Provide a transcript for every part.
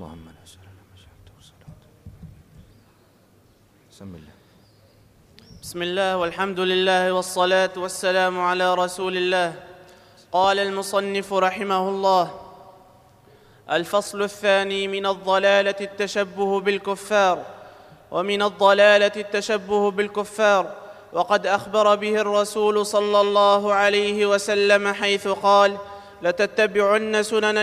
اللهم لا سهل إلا ما جعلته سهلا. بسم الله. بسم الله والحمد لله والصلاة والسلام على رسول الله. قال المصنف رحمه الله: الفصل الثاني: من الضلالة التشبه بالكفار. ومن الضلالة التشبه بالكفار، وقد أخبر به الرسول صلى الله عليه وسلم حيث قال: لتتبعن سنن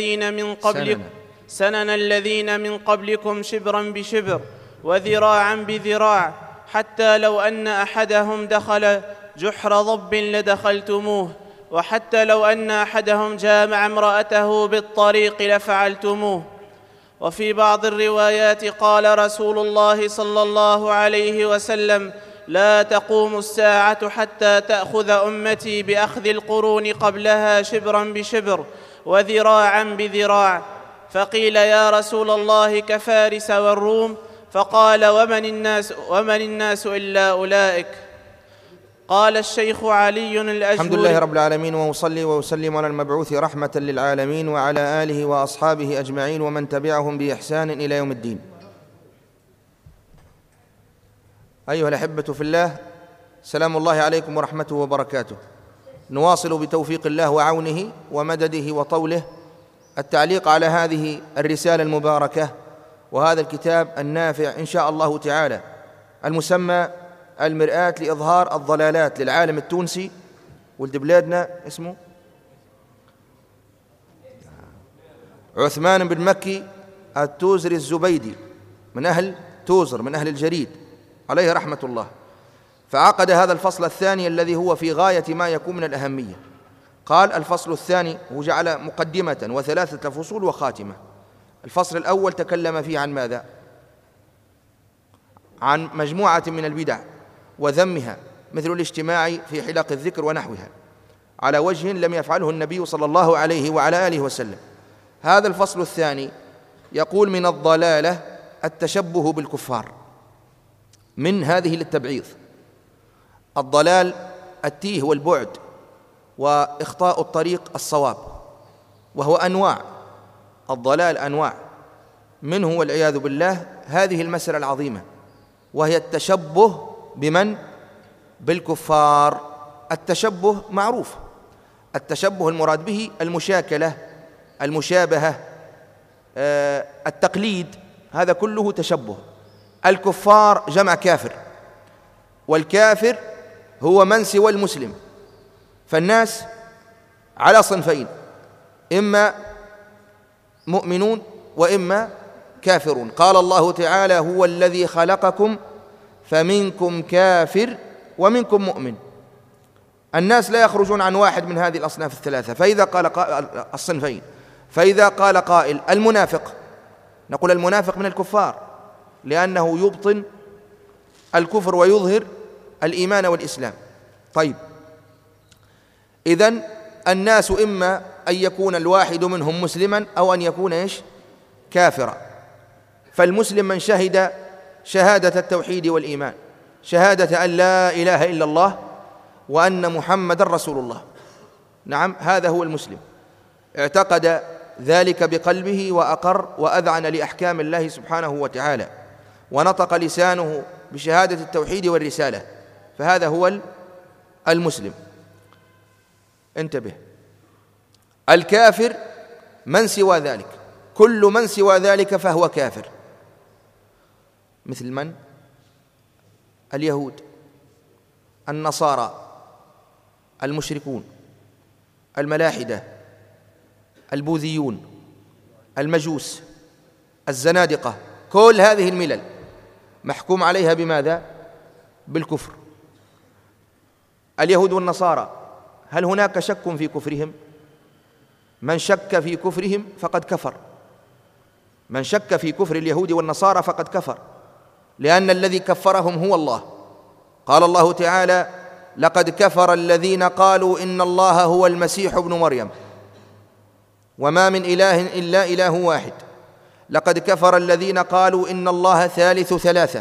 الذين من قبلكم شبرا بشبر وذراعا بذراع، حتى لو أن أحدهم دخل جحر ضب لدخلتموه، وحتى لو أن أحدهم جامع امرأته بالطريق لفعلتموه. وفي بعض الروايات قال رسول الله صلى الله عليه وسلم: لا تقوم الساعة حتى تأخذ أمتي بأخذ القرون قبلها شبرا بشبر وذراعا بذراع. فقيل: يا رسول الله كفارس والروم؟ فقال: ومن الناس إلا أولئك. قال الشيخ علي الأجهري: الحمد لله رب العالمين، وأصلي وأسلم على المبعوث رحمة للعالمين وعلى آله وأصحابه أجمعين ومن تبعهم بإحسان إلى يوم الدين. أيها الأحبة في الله، سلام الله عليكم ورحمته وبركاته. نواصل بتوفيق الله وعونه ومدده وطوله التعليق على هذه الرسالة المباركة وهذا الكتاب النافع إن شاء الله تعالى، المسمى المرآة لإظهار الضلالات للعالم التونسي ولد بلادنا، اسمه عثمان بن مكي التوزري الزبيدي، من أهل توزر، من أهل الجريد، عليه رحمة الله. فعقد هذا الفصل الثاني الذي هو في غاية ما يكون من الأهمية. قال: الفصل الثاني، وجعل مقدمة وثلاثة فصول وخاتمة. الفصل الأول تكلم فيه عن ماذا؟ عن مجموعة من البدع وذمها، مثل الاجتماع في حلق الذكر ونحوها على وجه لم يفعله النبي صلى الله عليه وعلى آله وسلم. هذا الفصل الثاني يقول: من الضلالة التشبه بالكفار. من هذه للتبعيض. الضلال التيه والبعد وإخطاء الطريق الصواب، وهو أنواع الضلال، أنواع منه والعياذ بالله هذه المسألة العظيمة، وهي التشبه بمن؟ بالكفار. التشبه معروف، التشبه المراد به المشاكلة، المشابهة، التقليد، هذا كله تشبه. الكفار جمع كافر، والكافر هو من سوى المسلم. فالناس على صنفين: إما مؤمنون وإما كافرون. قال الله تعالى: هو الذي خلقكم فمنكم كافر ومنكم مؤمن. الناس لا يخرجون عن واحد من هذه الأصناف الثلاثة. فإذا قال الصنفين، فإذا قال قائل المنافق، نقول المنافق من الكفار، لأنه يبطن الكفر ويظهر الإيمان والإسلام. طيب، إذن الناس إما أن يكون الواحد منهم مسلما أو أن يكون كافرا. فالمسلم من شهد شهادة التوحيد والإيمان، شهادة أن لا إله إلا الله وأن محمد رسول الله. نعم، هذا هو المسلم، اعتقد ذلك بقلبه وأقر وأذعن لأحكام الله سبحانه وتعالى، ونطق لسانه بشهادة التوحيد والرسالة، فهذا هو المسلم. انتبه، الكافر من سوى ذلك، كل من سوى ذلك فهو كافر. مثل من؟ اليهود، النصارى، المشركون، الملاحدة، البوذيون، المجوس، الزنادقة، كل هذه الملل محكوم عليها بماذا؟ بالكفر. اليهود والنصارى، هل هناك شك في كفرهم؟ من شك في كفرهم فقد كفر. من شك في كفر اليهود والنصارى فقد كفر، لأن الذي كفرهم هو الله. قال الله تعالى: لقد كفر الذين قالوا إن الله هو المسيح ابن مريم وما من إله إلا إله واحد. لقد كفر الذين قالوا إن الله ثالث ثلاثة.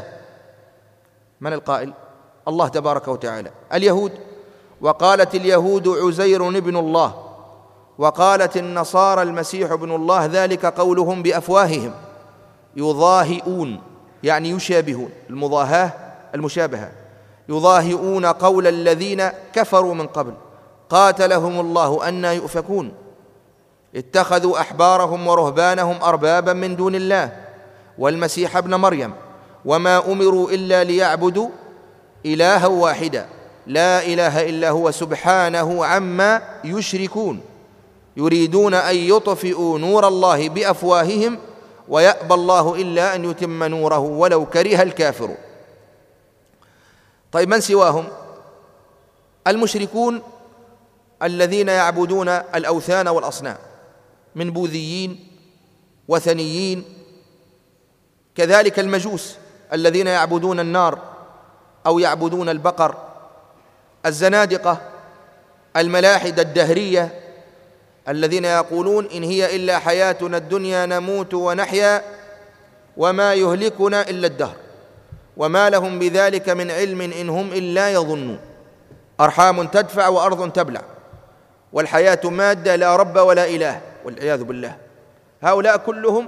من القائل؟ الله تبارك وتعالى. اليهود: وقالت اليهود عزير ابن الله وقالت النصارى المسيح ابن الله، ذلك قولهم بأفواههم يضاهئون، يعني يشابهون، المضاهاة المشابهة، يضاهئون قول الذين كفروا من قبل قاتلهم الله أنى يؤفكون اتخذوا أحبارهم ورهبانهم أربابا من دون الله والمسيح ابن مريم وما أمروا إلا ليعبدوا إلها واحدا لا إله إلا هو سبحانه عما يشركون يريدون أن يطفئوا نور الله بأفواههم ويأبى الله إلا أن يتم نوره ولو كره الكافرون. طيب، من سواهم؟ المشركون الذين يعبدون الأوثان والأصنام من بوذيين وثنيين، كذلك المجوس الذين يعبدون النار أو يعبدون البقر، الزنادقة، الملاحدة الدهرية الذين يقولون إن هي إلا حياتنا الدنيا نموت ونحيا وما يهلكنا إلا الدهر وما لهم بذلك من علم إن هم إلا يظنون، أرحام تدفع وأرض تبلع والحياة مادة لا رب ولا إله والعياذ بالله. هؤلاء كلهم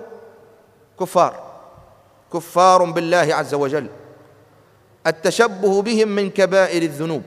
كفار بالله عز وجل. التشبه بهم من كبائر الذنوب،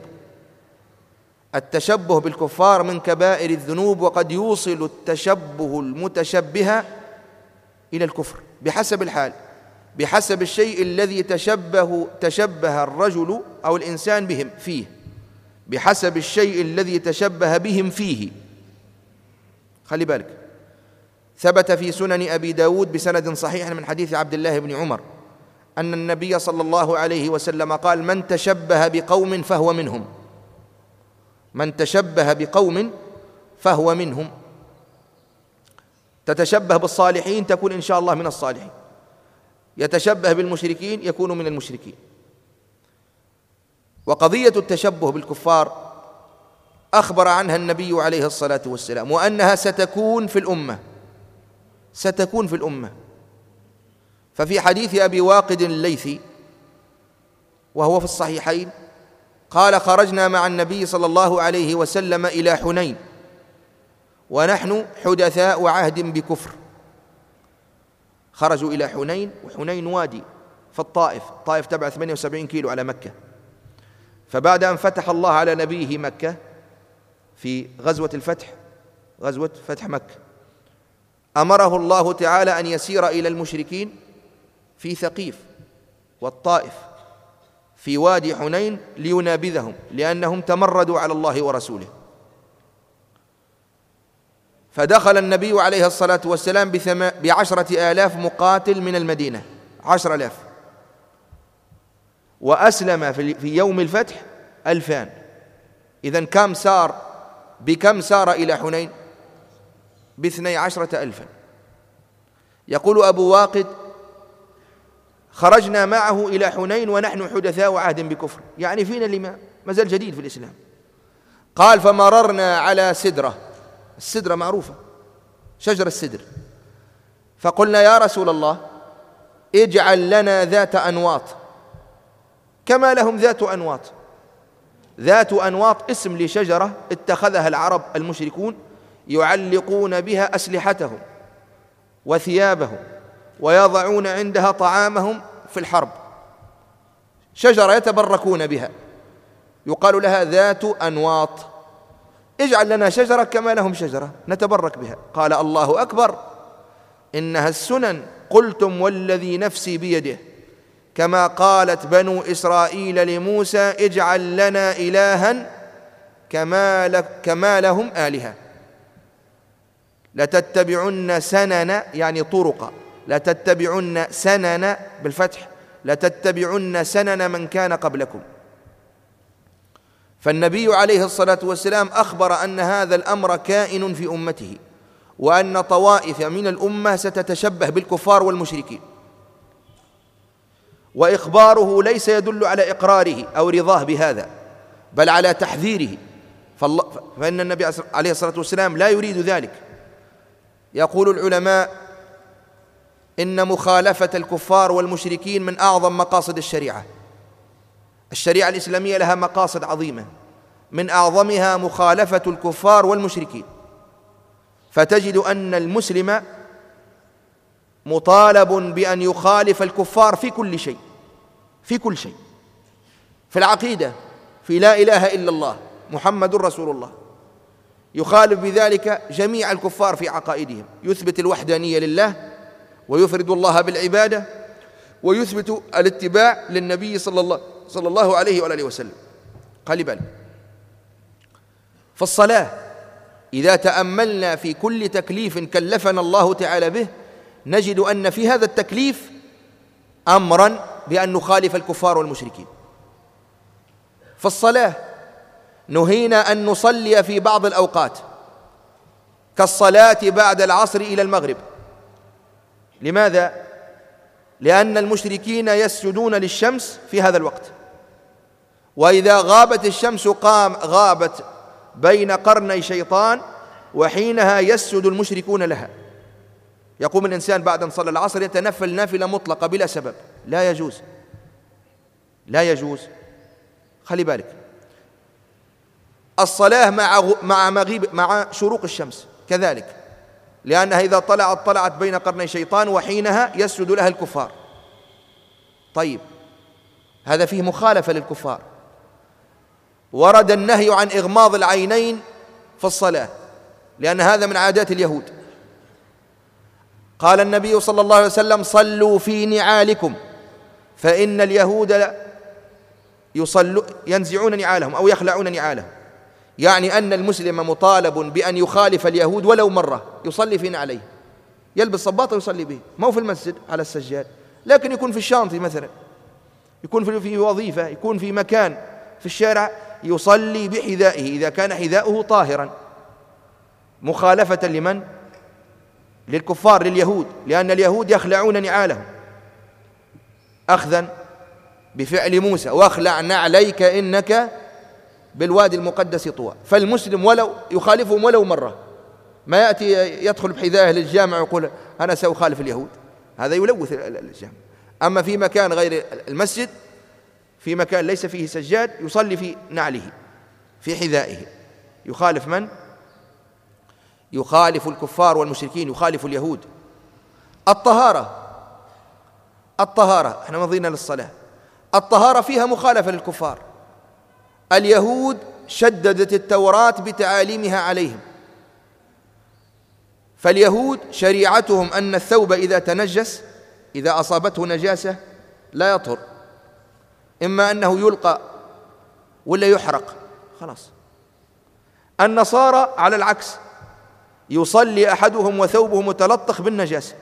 التشبه بالكفار من كبائر الذنوب، وقد يوصل التشبه المتشبه إلى الكفر بحسب الحال، بحسب الشيء الذي تشبه الرجل أو الإنسان بهم فيه، بحسب الشيء الذي تشبه بهم فيه. خلي بالك، ثبت في سنن أبي داود بسند صحيح من حديث عبد الله بن عمر أن النبي صلى الله عليه وسلم قال: من تشبه بقوم فهو منهم، من تشبه بقوم فهو منهم. تتشبه بالصالحين تكون إن شاء الله من الصالحين، يتشبه بالمشركين يكون من المشركين. وقضية التشبه بالكفار أخبر عنها النبي عليه الصلاة والسلام، وأنها ستكون في الأمة. ففي حديث أبي واقد الليثي وهو في الصحيحين قال: خرجنا مع النبي صلى الله عليه وسلم إلى حنين ونحن حدثاء عهد بكفر. خرجوا إلى حنين، وحنين وادي في الطائف تبع 78 كيلو على مكة. فبعد أن فتح الله على نبيه مكة في غزوة فتح مكة، أمره الله تعالى أن يسير إلى المشركين في ثقيف والطائف في وادي حنين لينابذهم، لأنهم تمردوا على الله ورسوله. فدخل النبي عليه الصلاة والسلام 10,000 مقاتل من المدينة، 10,000، وأسلم في يوم الفتح 2,000. إذن بكم سار إلى حنين؟ ب12,000. يقول أبو واقد: خرجنا معه إلى حنين ونحن حدثاء عهد بكفر، يعني فينا اللي ما زال جديد في الإسلام. قال: فمررنا على سدرة، السدرة معروفة، شجر السدر، فقلنا: يا رسول الله اجعل لنا ذات أنواط كما لهم ذات أنواط. ذات أنواط اسم لشجرة اتخذها العرب المشركون يعلقون بها أسلحتهم وثيابهم ويضعون عندها طعامهم في الحرب، شجرة يتبركون بها يقال لها ذات أنواط. اجعل لنا شجرة كما لهم شجرة نتبرك بها. قال: الله أكبر، إنها السنن، قلتم والذي نفسي بيده، كما قالت بنو إسرائيل لموسى: اجعل لنا إلها كما لهم آلهة. لتتبعن سنن، يعني طرق، لتتبعن سنن بالفتح، لتتبعن سنن من كان قبلكم. فالنبي عليه الصلاة والسلام أخبر أن هذا الأمر كائن في أمته، وأن طوائف من الأمة ستتشبه بالكفار والمشركين. وإخباره ليس يدل على إقراره أو رضاه بهذا، بل على تحذيره، فإن النبي عليه الصلاة والسلام لا يريد ذلك. يقول العلماء: إن مخالفة الكفار والمشركين من أعظم مقاصد الشريعة. الشريعة الإسلامية لها مقاصد عظيمة، من أعظمها مخالفة الكفار والمشركين. فتجد أن المسلم مطالب بأن يخالف الكفار في كل شيء، في كل شيء، في العقيدة، في لا إله إلا الله محمد رسول الله، يخالف بذلك جميع الكفار في عقائدهم، يثبت الوحدانية لله ويفرد الله بالعبادة ويثبت الاتباع للنبي صلى الله عليه وآله وسلم. خلي بالك، فالصلاة إذا تأملنا في كل تكليف كلفنا الله تعالى به نجد أن في هذا التكليف أمرا بأن نخالف الكفار والمشركين. فالصلاة نهينا أن نصلي في بعض الأوقات كالصلاة بعد العصر إلى المغرب. لماذا؟ لأن المشركين يسجدون للشمس في هذا الوقت، وإذا غابت الشمس غابت بين قرني شيطان، وحينها يسجد المشركون لها. يقوم الإنسان بعد أن صلى العصر يتنفل نافلة مطلقة بلا سبب، لا يجوز، لا يجوز. خلي بالك، الصلاة مع شروق الشمس كذلك، لأنها إذا طلعت بين قرني شيطان، وحينها يسجد لها الكفار. طيب، هذا فيه مخالفة للكفار. ورد النهي عن إغماض العينين في الصلاة، لأن هذا من عادات اليهود. قال النبي صلى الله عليه وسلم: صلوا في نعالكم، فإن اليهود ينزعون نعالهم أو يخلعون نعالهم. يعني أن المسلم مطالب بأن يخالف اليهود ولو مرة، يصلي في نعليه، يلبس صباطة ويصلي به، ما هو في المسجد على السجاد، لكن يكون في الشانطي مثلا، يكون في وظيفة، يكون في مكان في الشارع، يصلي بحذائه إذا كان حذاؤه طاهرا، مخالفة لمن؟ للكفار، لليهود، لأن اليهود يخلعون نعالهم أخذا بفعل موسى: واخلع نعليك إنك بالوادي المقدس طوى. فالمسلم ولو يخالفهم ولو مرة، ما يأتي يدخل بحذائه للجامع ويقول أنا سأخالف اليهود، هذا يلوث الجامع. أما في مكان غير المسجد، في مكان ليس فيه سجاد، يصلي في نعله في حذائه. يخالف من؟ يخالف الكفار والمشركين، يخالف اليهود. الطهارة احنا مضينا للصلاة. الطهارة فيها مخالفة للكفار. اليهود شددت التوراة بتعاليمها عليهم، فاليهود شريعتهم أن الثوب إذا تنجس، إذا أصابته نجاسة لا يطهر، إما أنه يلقى ولا يحرق، خلاص. النصارى على العكس، يصلي أحدهم وثوبه متلطخ بالنجاسة.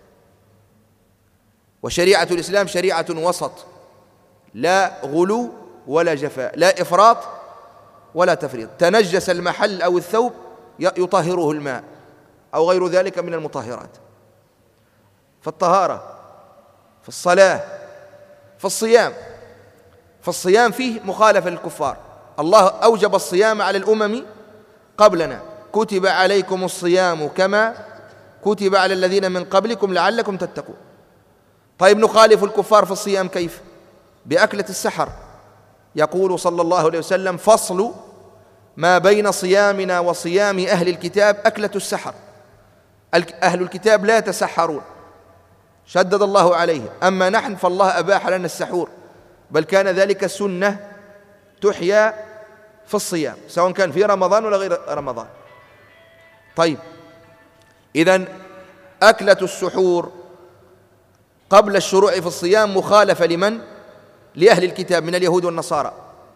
وشريعة الإسلام شريعة وسط، لا غلو ولا جفاء، لا إفراط ولا تفريط. تنجس المحل أو الثوب يطهره الماء أو غير ذلك من المطهرات. فالطهارة، في الصلاة، في الصيام. فالصيام فيه مخالفة للكفار. الله أوجب الصيام على الأمم قبلنا: كتب عليكم الصيام كما كتب على الذين من قبلكم لعلكم تتقون. طيب، نخالف الكفار في الصيام كيف؟ بأكلة السحر. يقول صلى الله عليه وسلم: فصل ما بين صيامنا وصيام أهل الكتاب أكلة السحر. أهل الكتاب لا يتسحرون، شدد الله عليه، أما نحن فالله أباح لنا السحور، بل كان ذلك سنة تحيا في الصيام، سواء كان في رمضان ولا غير رمضان. طيب، إذن أكلة السحور قبل الشروع في الصيام مخالفة لمن؟ لأهل الكتاب من اليهود والنصارى.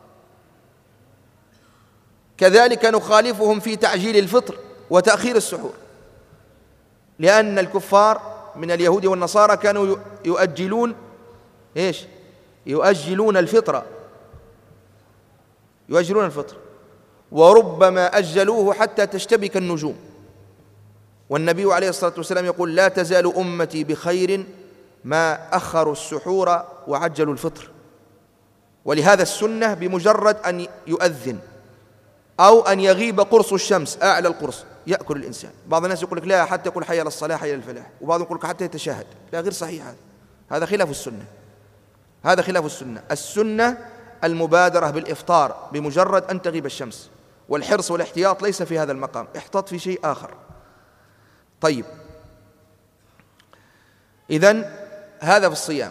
كذلك نخالفهم في تعجيل الفطر وتأخير السحور، لأن الكفار من اليهود والنصارى كانوا يؤجلون يؤجلون الفطر، وربما أجلوه حتى تشتبك النجوم. والنبي عليه الصلاة والسلام يقول: لا تزال أمتي بخير ما أخروا السحور وعجلوا الفطر. ولهذا السنة بمجرد أن يؤذن أو أن يغيب قرص الشمس، أعلى القرص، يأكل الإنسان. بعض الناس يقول لك لا، حتى يقول حي على الصلاة، حي على الفلاح، وبعض يقول لك حتى يتشاهد. لا، غير صحيح، هذا خلاف السنة، هذا خلاف السنة. السنة المبادرة بالإفطار بمجرد أن تغيب الشمس، والحرص والاحتياط ليس في هذا المقام، احتاط في شيء آخر. طيب، إذن هذا في الصيام.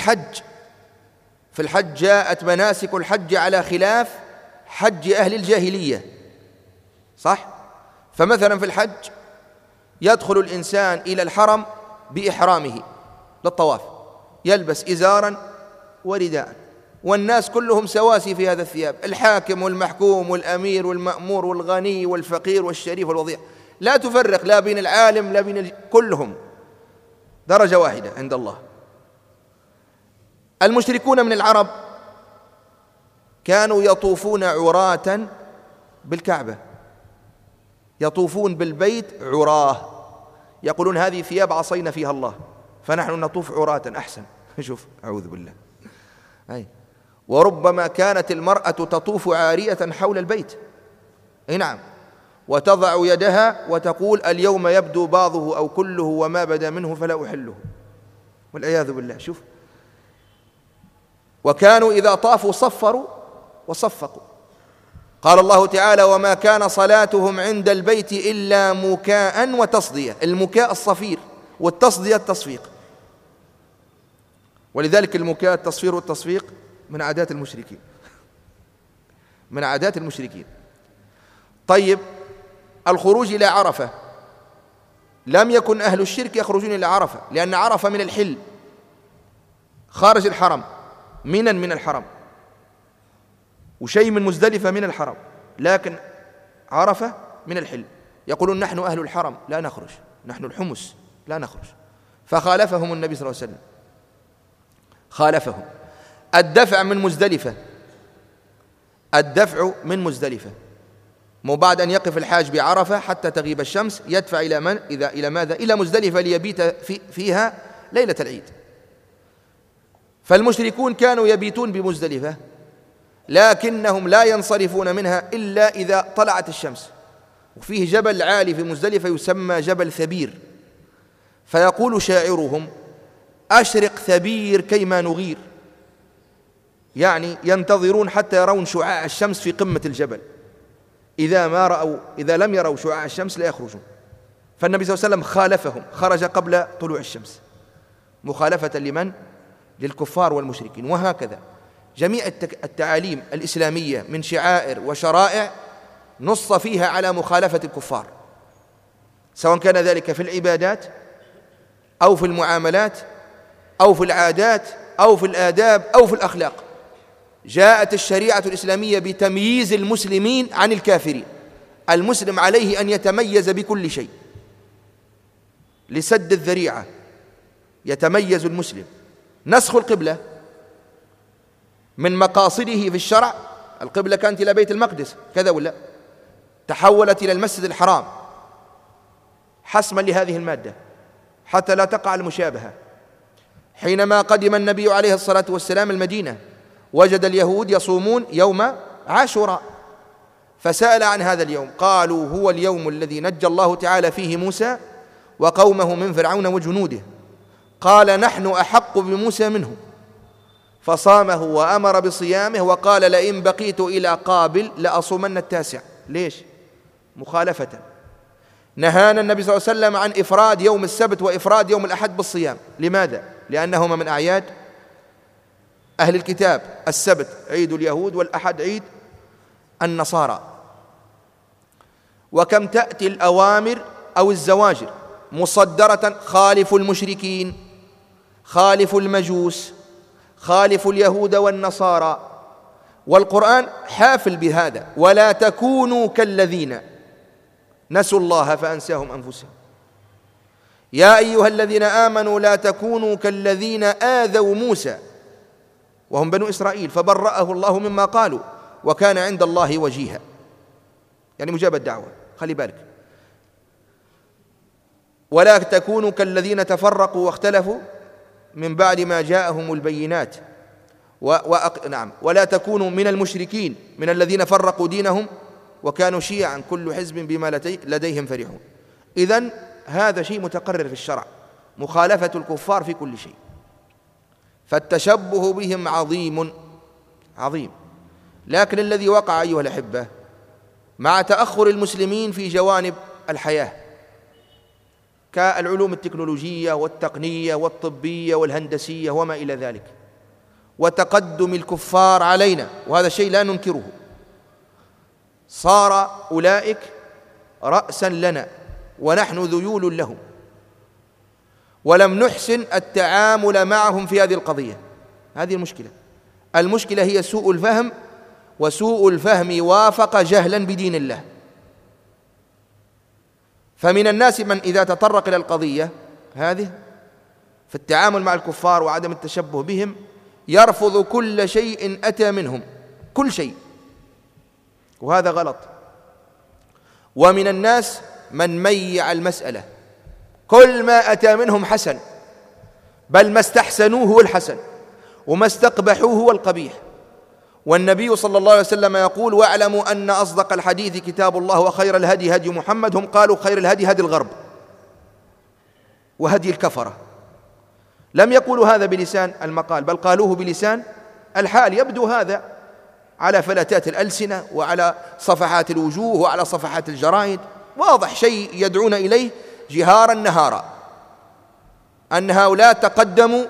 في الحج جاءت مناسك الحج على خلاف حج أهل الجاهلية، صح؟ فمثلا في الحج يدخل الإنسان إلى الحرم بإحرامه للطواف، يلبس إزارا ورداء، والناس كلهم سواسي في هذا الثياب، الحاكم والمحكوم والأمير والمأمور والغني والفقير والشريف والوضيع، لا تفرق لا بين العالم لا بين كلهم درجة واحدة عند الله. المشركون من العرب كانوا يطوفون عراة بالكعبة، يطوفون بالبيت عراه، يقولون هذه ثياب عصينا فيها الله فنحن نطوف عراة أحسن. شوف، أعوذ بالله. وربما كانت المرأة تطوف عارية حول البيت، نعم، وتضع يدها وتقول اليوم يبدو بعضه أو كله وما بدا منه فلا أحله، والعياذ بالله. شوف، وكانوا إذا طافوا صفروا وصفقوا. قال الله تعالى وما كان صلاتهم عند البيت إلا مكاء وتصدية. المكاء الصفير والتصدية التصفيق، ولذلك المكاء التصفير والتصفيق من عادات المشركين، من عادات المشركين. طيب، الخروج إلى عرفة، لم يكن أهل الشرك يخرجون إلى عرفة، لأن عرفة من الحل خارج الحرم، من الحرم، وشيء من مزدلفة من الحرم، لكن عرفة من الحل. يقولون نحن أهل الحرم لا نخرج، نحن الحمس لا نخرج. فخالفهم النبي صلى الله عليه وسلم، خالفهم. الدفع من مزدلفة، الدفع من مزدلفة، مو بعد أن يقف الحاج بعرفة حتى تغيب الشمس يدفع إلى من؟ إلى ماذا؟ إلى مزدلفة ليبيت فيها ليلة العيد. فالمشركون كانوا يبيتون بمزدلفة، لكنهم لا ينصرفون منها إلا إذا طلعت الشمس. وفيه جبل عالي في مزدلفة يسمى جبل ثبير، فيقول شاعرهم أشرق ثبير كيما نغير، يعني ينتظرون حتى يرون شعاع الشمس في قمة الجبل، إذا لم يروا شعاع الشمس لا يخرجون. فالنبي صلى الله عليه وسلم خالفهم، خرج قبل طلوع الشمس مخالفة لمن؟ للكفار والمشركين. وهكذا جميع التعاليم الإسلامية من شعائر وشرائع نص فيها على مخالفة الكفار، سواء كان ذلك في العبادات أو في المعاملات أو في العادات أو في الآداب أو في الأخلاق. جاءت الشريعة الإسلامية بتمييز المسلمين عن الكافرين. المسلم عليه أن يتميز بكل شيء لسد الذريعة، يتميز المسلم. نسخ القبلة من مقاصده في الشرع، القبلة كانت إلى بيت المقدس كذا ولا، تحولت إلى المسجد الحرام حسما لهذه المادة حتى لا تقع المشابهة. حينما قدم النبي عليه الصلاة والسلام المدينة وجد اليهود يصومون يوم عاشوراء، فسأل عن هذا اليوم، قالوا هو اليوم الذي نجى الله تعالى فيه موسى وقومه من فرعون وجنوده، قال نحن أحق بموسى منه، فصامه وأمر بصيامه وقال لئن بقيت إلى قابل لأصومن التاسع. ليش؟ مخالفة. نهانا النبي صلى الله عليه وسلم عن إفراد يوم السبت وإفراد يوم الأحد بالصيام. لماذا؟ لأنهما من أعياد أهل الكتاب، السبت عيد اليهود والأحد عيد النصارى. وكم تأتي الأوامر أو الزواجر مصدرة: خالفوا المشركين، خالفوا المجوس، خالفوا اليهود والنصارى. والقرآن حافل بهذا: ولا تكونوا كالذين نسوا الله فأنساهم أنفسهم. يا أيها الذين آمنوا لا تكونوا كالذين آذوا موسى وهم بنو إسرائيل فبرأه الله مما قالوا وكان عند الله وجيها، يعني مجاب الدعوة. خلي بالك. ولا تكونوا كالذين تفرقوا واختلفوا من بعد ما جاءهم البينات نعم، ولا تكونوا من المشركين من الذين فرقوا دينهم وكانوا شيعا كل حزب بما لديهم فرحون. إذن هذا شيء متقرر في الشرع، مخالفة الكفار في كل شيء. فالتشبه بهم عظيم. لكن الذي وقع أيها الأحبة مع تأخر المسلمين في جوانب الحياة كالعلوم التكنولوجية والتقنية والطبية والهندسية وما إلى ذلك، وتقدم الكفار علينا، وهذا الشيء لا ننكره. صار أولئك رأسا لنا ونحن ذيول لهم، ولم نحسن التعامل معهم في هذه القضية. هذه المشكلة هي سوء الفهم، وسوء الفهم وافق جهلا بدين الله. فمن الناس من إذا تطرق إلى القضية هذه في التعامل مع الكفار وعدم التشبه بهم يرفض كل شيء أتى منهم، كل شيء، وهذا غلط. ومن الناس من ميع المسألة، كل ما أتى منهم حسن، بل ما استحسنوه هو الحسن وما استقبحوه هو القبيح. والنبي صلى الله عليه وسلم يقول: واعلموا أن أصدق الحديث كتاب الله وخير الهدي هدي محمد. هم قالوا خير الهدي هدي الغرب وهدي الكفرة. لم يقولوا هذا بلسان المقال، بل قالوه بلسان الحال. يبدو هذا على فلتات الألسنة وعلى صفحات الوجوه وعلى صفحات الجرائد، واضح شيء يدعون إليه جهارا نهارا، أن هؤلاء تقدموا،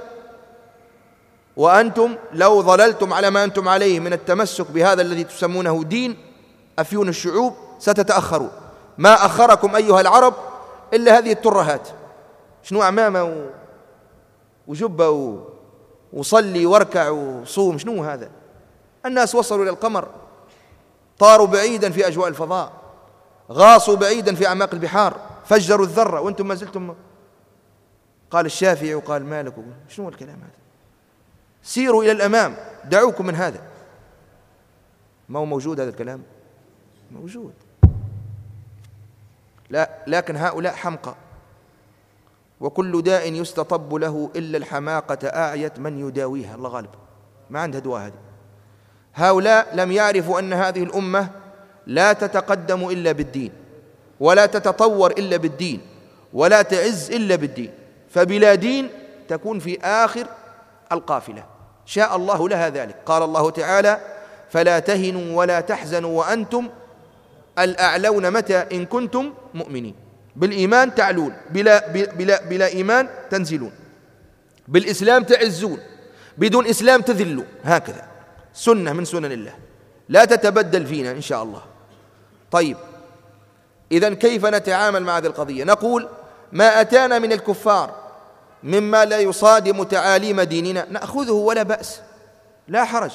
وأنتم لو ظللتم على ما أنتم عليه من التمسك بهذا الذي تسمونه دين أفيون الشعوب ستتأخروا. ما أخركم أيها العرب إلا هذه الترهات، شنو عمامة وجبة وصلي واركع وصوم، شنو هذا؟ الناس وصلوا إلى القمر، طاروا بعيدا في أجواء الفضاء، غاصوا بعيدا في أعماق البحار، فجروا الذرة، وأنتم ما زلتم. قال الشافعي وقال مالك، شنو الكلام هذا؟ سيروا إلى الأمام، دعوكم من هذا. ما هو موجود هذا الكلام؟ موجود. لا، لكن هؤلاء حمقى، وكل داء يستطب له إلا الحماقة أعيت من يداويها. الله غالب، ما عندها دواء هذه. هؤلاء لم يعرفوا أن هذه الأمة لا تتقدم إلا بالدين، ولا تتطور إلا بالدين، ولا تعز إلا بالدين، فبلا دين تكون في آخر القافلة. شاء الله لها ذلك. قال الله تعالى: فلا تهنوا ولا تحزنوا وأنتم الأعلون متى إن كنتم مؤمنين. بالإيمان تعلون، بلا إيمان تنزلون، بالإسلام تعزون، بدون إسلام تذلون. هكذا سنة من سنن الله لا تتبدل فينا إن شاء الله. طيب، إذن كيف نتعامل مع هذه القضية؟ نقول: ما أتانا من الكفار مما لا يصادم تعاليم ديننا نأخذه ولا بأس، لا حرج.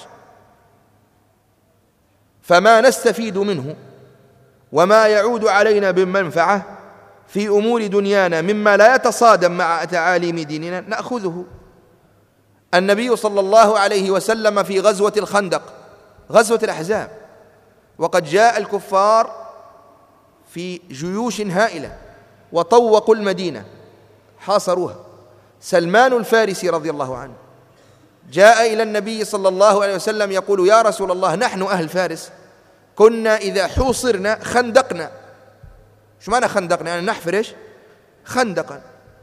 فما نستفيد منه وما يعود علينا بالمنفعة في أمور دنيانا مما لا يتصادم مع تعاليم ديننا نأخذه. النبي صلى الله عليه وسلم في غزوة الخندق، غزوة الأحزاب، وقد جاء الكفار في جيوش هائلة وطوقوا المدينة، حاصروها. سلمان الفارسي رضي الله عنه جاء إلى النبي صلى الله عليه وسلم يقول: يا رسول الله، نحن أهل فارس كنا إذا حوصرنا خندقنا. شو معنى خندقنا؟ يعني نحفر إيش؟ خندقا.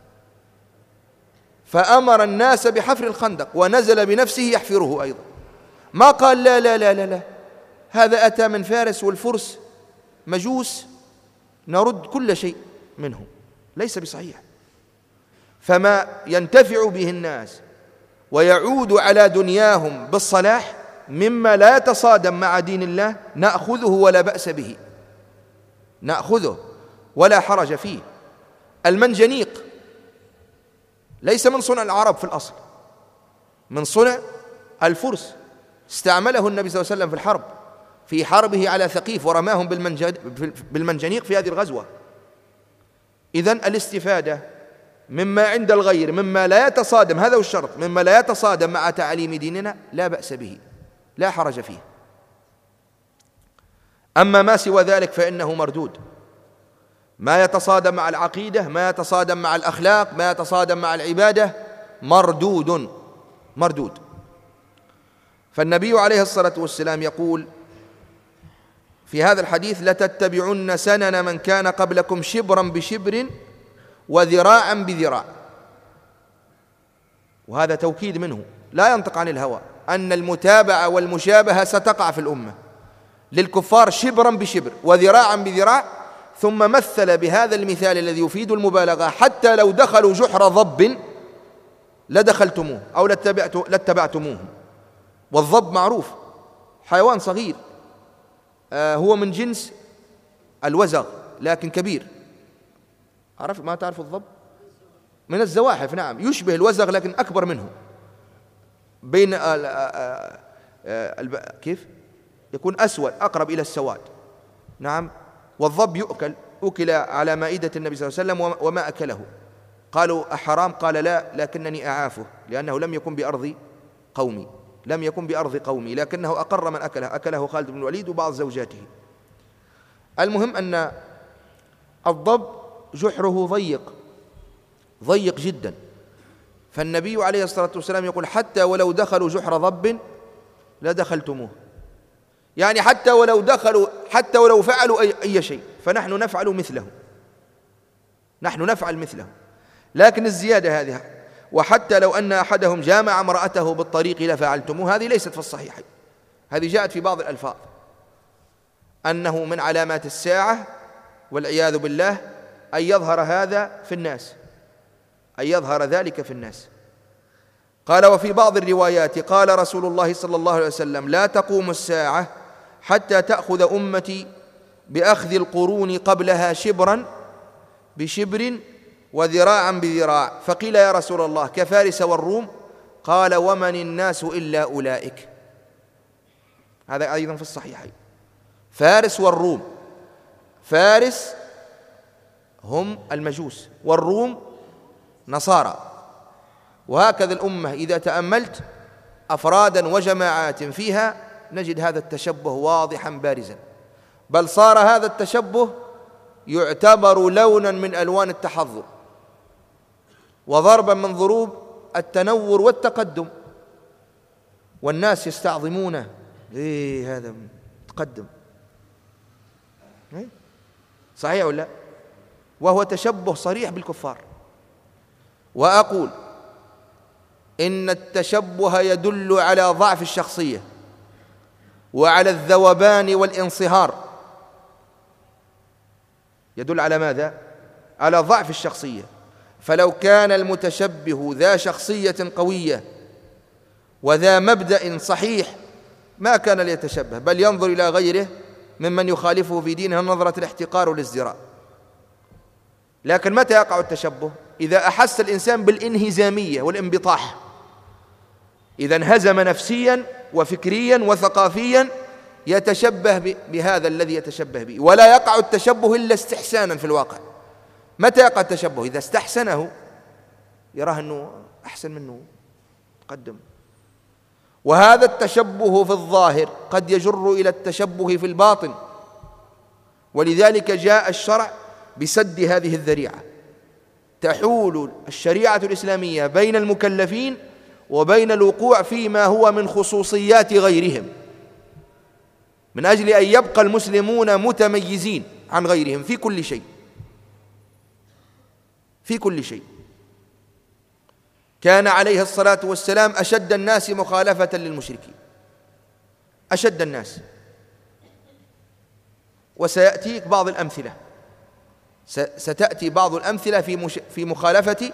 فأمر الناس بحفر الخندق ونزل بنفسه يحفره أيضا. ما قال لا لا لا لا لا، هذا أتى من فارس والفرس مجوس نرد كل شيء منهم، ليس بصحيح. فما ينتفع به الناس ويعود على دنياهم بالصلاح مما لا يتصادم مع دين الله نأخذه ولا بأس به، نأخذه ولا حرج فيه. المنجنيق ليس من صنع العرب في الأصل، من صنع الفرس. استعمله النبي صلى الله عليه وسلم في الحرب، في حربه على ثقيف، ورماهم بالمنجنيق في هذه الغزوة. إذن الاستفادة مما عند الغير مما لا يتصادم، هذا هو الشرط، مما لا يتصادم مع تعاليم ديننا لا بأس به، لا حرج فيه. أما ما سوى ذلك فإنه مردود. ما يتصادم مع العقيدة، ما يتصادم مع الأخلاق، ما يتصادم مع العبادة مردود مردود. فالنبي عليه الصلاة والسلام يقول في هذا الحديث: لتتبعن سنن من كان قبلكم شبرا بشبر وذراعا بذراع. وهذا توكيد منه، لا ينطق عن الهوى، أن المتابعة والمشابهة ستقع في الأمة للكفار شبرا بشبر وذراعا بذراع، ثم مثل بهذا المثال الذي يفيد المبالغة: حتى لو دخلوا جحر ضب لدخلتموه أو لاتبعتموهم. والضب معروف حيوان صغير، هو من جنس الوزغ لكن كبير. ما تعرف الضب؟ من الزواحف، نعم، يشبه الوزغ لكن أكبر منه، بين كيف يكون أسود، أقرب إلى السواد. نعم. والضب أكل على مائدة النبي صلى الله عليه وسلم وما أكله. قالوا أحرام؟ قال لا، لكنني أعافه لأنه لم يكن بأرض قومي، لكنه أقر من أكله خالد بن الوليد وبعض زوجاته. المهم أن الضب جحره ضيق جدا، فالنبي عليه الصلاة والسلام يقول: حتى ولو دخلوا جحر ضب لدخلتموه، يعني حتى ولو فعلوا أي شيء فنحن نفعل مثله. لكن الزيادة هذه: وحتى لو أن أحدهم جامع امرأته بالطريق لفعلتموه، هذه ليست في الصحيحين، هذه جاءت في بعض الألفاظ أنه من علامات الساعة والعياذ بالله أن يظهر ذلك في الناس. قال: وفي بعض الروايات قال رسول الله صلى الله عليه وسلم: لا تقوم الساعة حتى تأخذ أمتي بأخذ القرون قبلها شبرا بشبر وذراعا بذراع. فقيل: يا رسول الله كفارس والروم؟ قال: ومن الناس إلا أولئك. هذا أيضا في الصحيحين. فارس والروم، فارس هم المجوس والروم نصارى. وهكذا الأمة إذا تأملت أفرادا وجماعات فيها نجد هذا التشبه واضحا بارزا، بل صار هذا التشبه يعتبر لونا من ألوان التحضر وضربا من ضروب التنور والتقدم، والناس يستعظمونه. هذا تقدم، صحيح ولا؟ وهو تشبه صريح بالكفار. وأقول إن التشبه يدل على ضعف الشخصية وعلى الذوبان والانصهار. يدل على ماذا؟ على ضعف الشخصية. فلو كان المتشبه ذا شخصية قوية وذا مبدأ صحيح ما كان ليتشبه، بل ينظر إلى غيره ممن يخالفه في دينه نظرة الاحتقار والازدراء. لكن متى يقع التشبه؟ إذا أحس الإنسان بالانهزامية والانبطاح، إذا انهزم نفسيا وفكريا وثقافيا يتشبه بهذا الذي يتشبه به. ولا يقع التشبه إلا استحسانا في الواقع. متى يقع التشبه؟ إذا استحسنه، يراه أنه أحسن منه، تقدم. وهذا التشبه في الظاهر قد يجر إلى التشبه في الباطن، ولذلك جاء الشرع بسد هذه الذريعة. تحول الشريعة الإسلامية بين المكلفين وبين الوقوع فيما هو من خصوصيات غيرهم، من أجل أن يبقى المسلمون متميزين عن غيرهم في كل شيء. كان عليه الصلاة والسلام أشد الناس مخالفة للمشركين، أشد الناس. وسيأتيك بعض الأمثلة، ستأتي بعض الأمثلة في مخالفة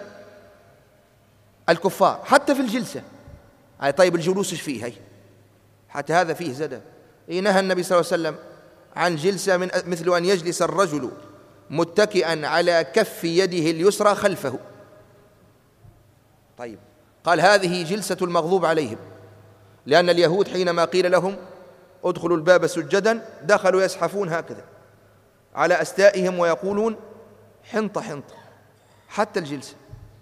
الكفار حتى في الجلسة. طيب الجلوس ايش فيه؟ حتى هذا فيه زاد. نهى النبي صلى الله عليه وسلم عن جلسة مثل أن يجلس الرجل متكئا على كف يده اليسرى خلفه. طيب قال هذه جلسة المغضوب عليهم، لأن اليهود حينما قيل لهم ادخلوا الباب سجدا دخلوا يزحفون هكذا على أستائهم ويقولون حنطة حنطة حتى الجلسة.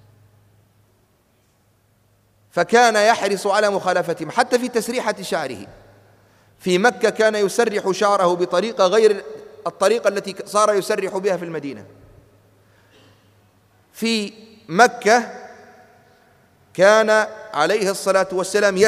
فكان يحرص على مخالفتهم حتى في تسريحة شعره. في مكة كان يسرح شعره بطريقة غير الطريقة التي صار يسرح بها في المدينة. في مكة كان عليه الصلاة والسلام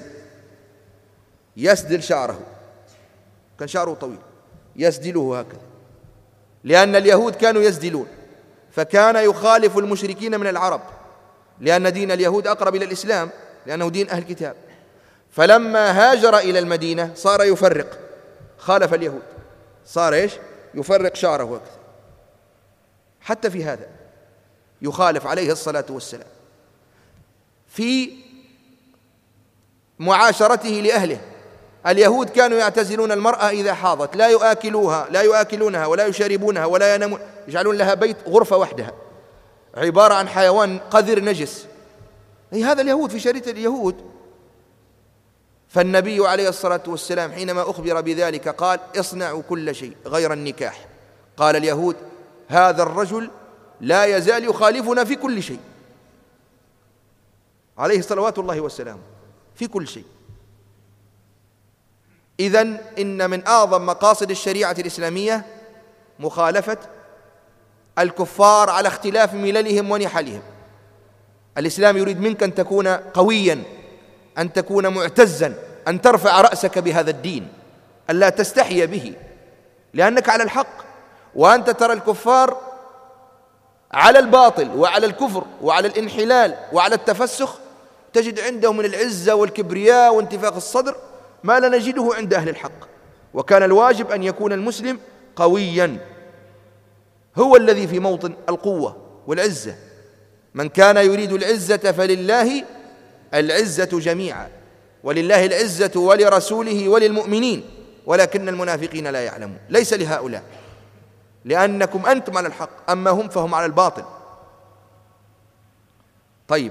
يسدل شعره، كان شعره طويل يسدله هكذا، لأن اليهود كانوا يسدلون، فكان يخالف المشركين من العرب، لأن دين اليهود أقرب إلى الإسلام لأنه دين أهل الكتاب. فلما هاجر إلى المدينة صار يفرق، خالف اليهود، صار يفرق شعره هكذا. حتى في هذا يخالف عليه الصلاة والسلام في معاشرته لأهله. اليهود كانوا يعتزلون المرأة إذا حاضت، لا يؤكلونها ولا يشربونها ولا ينامون، يجعلون لها بيت غرفة وحدها عبارة عن حيوان قذر نجس. هذا اليهود في شريعة اليهود. فالنبي عليه الصلاة والسلام حينما أخبر بذلك قال: اصنعوا كل شيء غير النكاح. قال اليهود: هذا الرجل لا يزال يخالفنا في كل شيء، عليه صلوات الله والسلام، في كل شيء. إذن إن من أعظم مقاصد الشريعة الإسلامية مخالفة الكفار على اختلاف مللهم ونحلهم. الإسلام يريد منك أن تكون قويا، أن تكون معتزا، أن ترفع رأسك بهذا الدين، أن لا تستحي به لأنك على الحق. وأنت ترى الكفار على الباطل وعلى الكفر وعلى الانحلال وعلى التفسخ، تجد عندهم من العزة والكبرياء وانتفاخ الصدر ما لا نجده عند أهل الحق. وكان الواجب أن يكون المسلم قويا، هو الذي في موطن القوة والعزة. من كان يريد العزة فلله العزة جميعا، ولله العزة ولرسوله وللمؤمنين ولكن المنافقين لا يعلمون. ليس لهؤلاء، لأنكم أنتم على الحق، أما هم فهم على الباطل. طيب،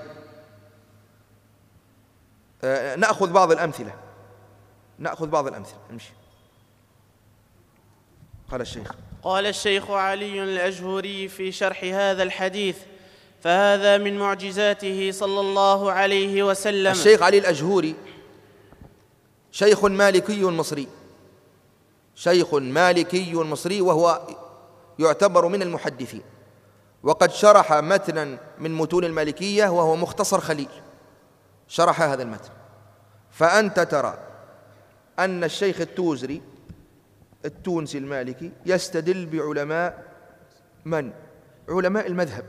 نأخذ بعض الأمثلة. نمشي. قال الشيخ علي الأجهري في شرح هذا الحديث: فهذا من معجزاته صلى الله عليه وسلم. الشيخ علي الأجهري شيخ مالكي مصري، وهو يعتبر من المحدثين، وقد شرح متنا من متون المالكية وهو مختصر خليل، شرح هذا المتن. فأنت ترى أن الشيخ التوزري التونسي المالكي يستدل بعلماء من؟ علماء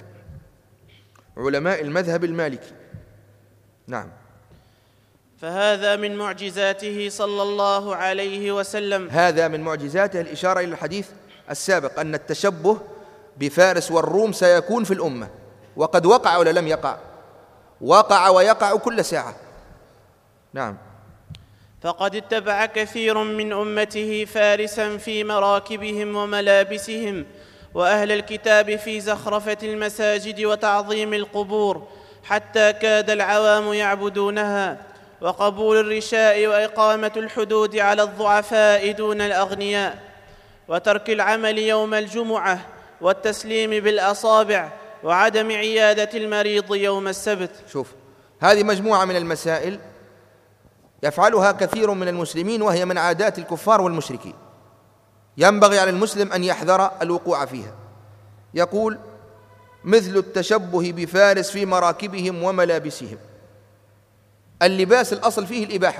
المذهب المالكي. نعم. فهذا من معجزاته صلى الله عليه وسلم. هذا من معجزاته، الإشارة إلى الحديث السابق أن التشبه بفارس والروم سيكون في الأمة، وقد وقع ولا لم يقع؟ وقع ويقع كل ساعة. نعم. فقد اتبع كثير من أمته فارسا في مراكبهم وملابسهم، وأهل الكتاب في زخرفة المساجد وتعظيم القبور، حتى كاد العوام يعبدونها، وقبول الرشاء وإقامة الحدود على الضعفاء دون الأغنياء، وترك العمل يوم الجمعة، والتسليم بالأصابع، وعدم عيادة المريض يوم السبت. شوف، هذه مجموعة من المسائل يفعلها كثير من المسلمين، وهي من عادات الكفار والمشركين، ينبغي على المسلم أن يحذر الوقوع فيها. يقول: مثل التشبه بفارس في مراكبهم وملابسهم. اللباس الأصل فيه الإباحة،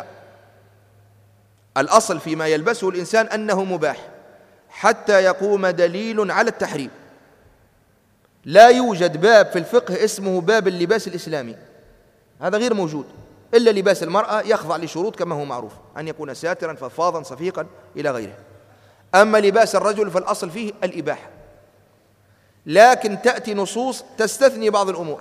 الأصل فيما يلبسه الإنسان أنه مباح حتى يقوم دليل على التحريم. لا يوجد باب في الفقه اسمه باب اللباس الإسلامي، هذا غير موجود، إلا لباس المرأة يخضع لشروط كما هو معروف، أن يكون ساترا فضفاضا صفيقا إلى غيره. أما لباس الرجل فالأصل فيه الإباحة، لكن تأتي نصوص تستثني بعض الأمور،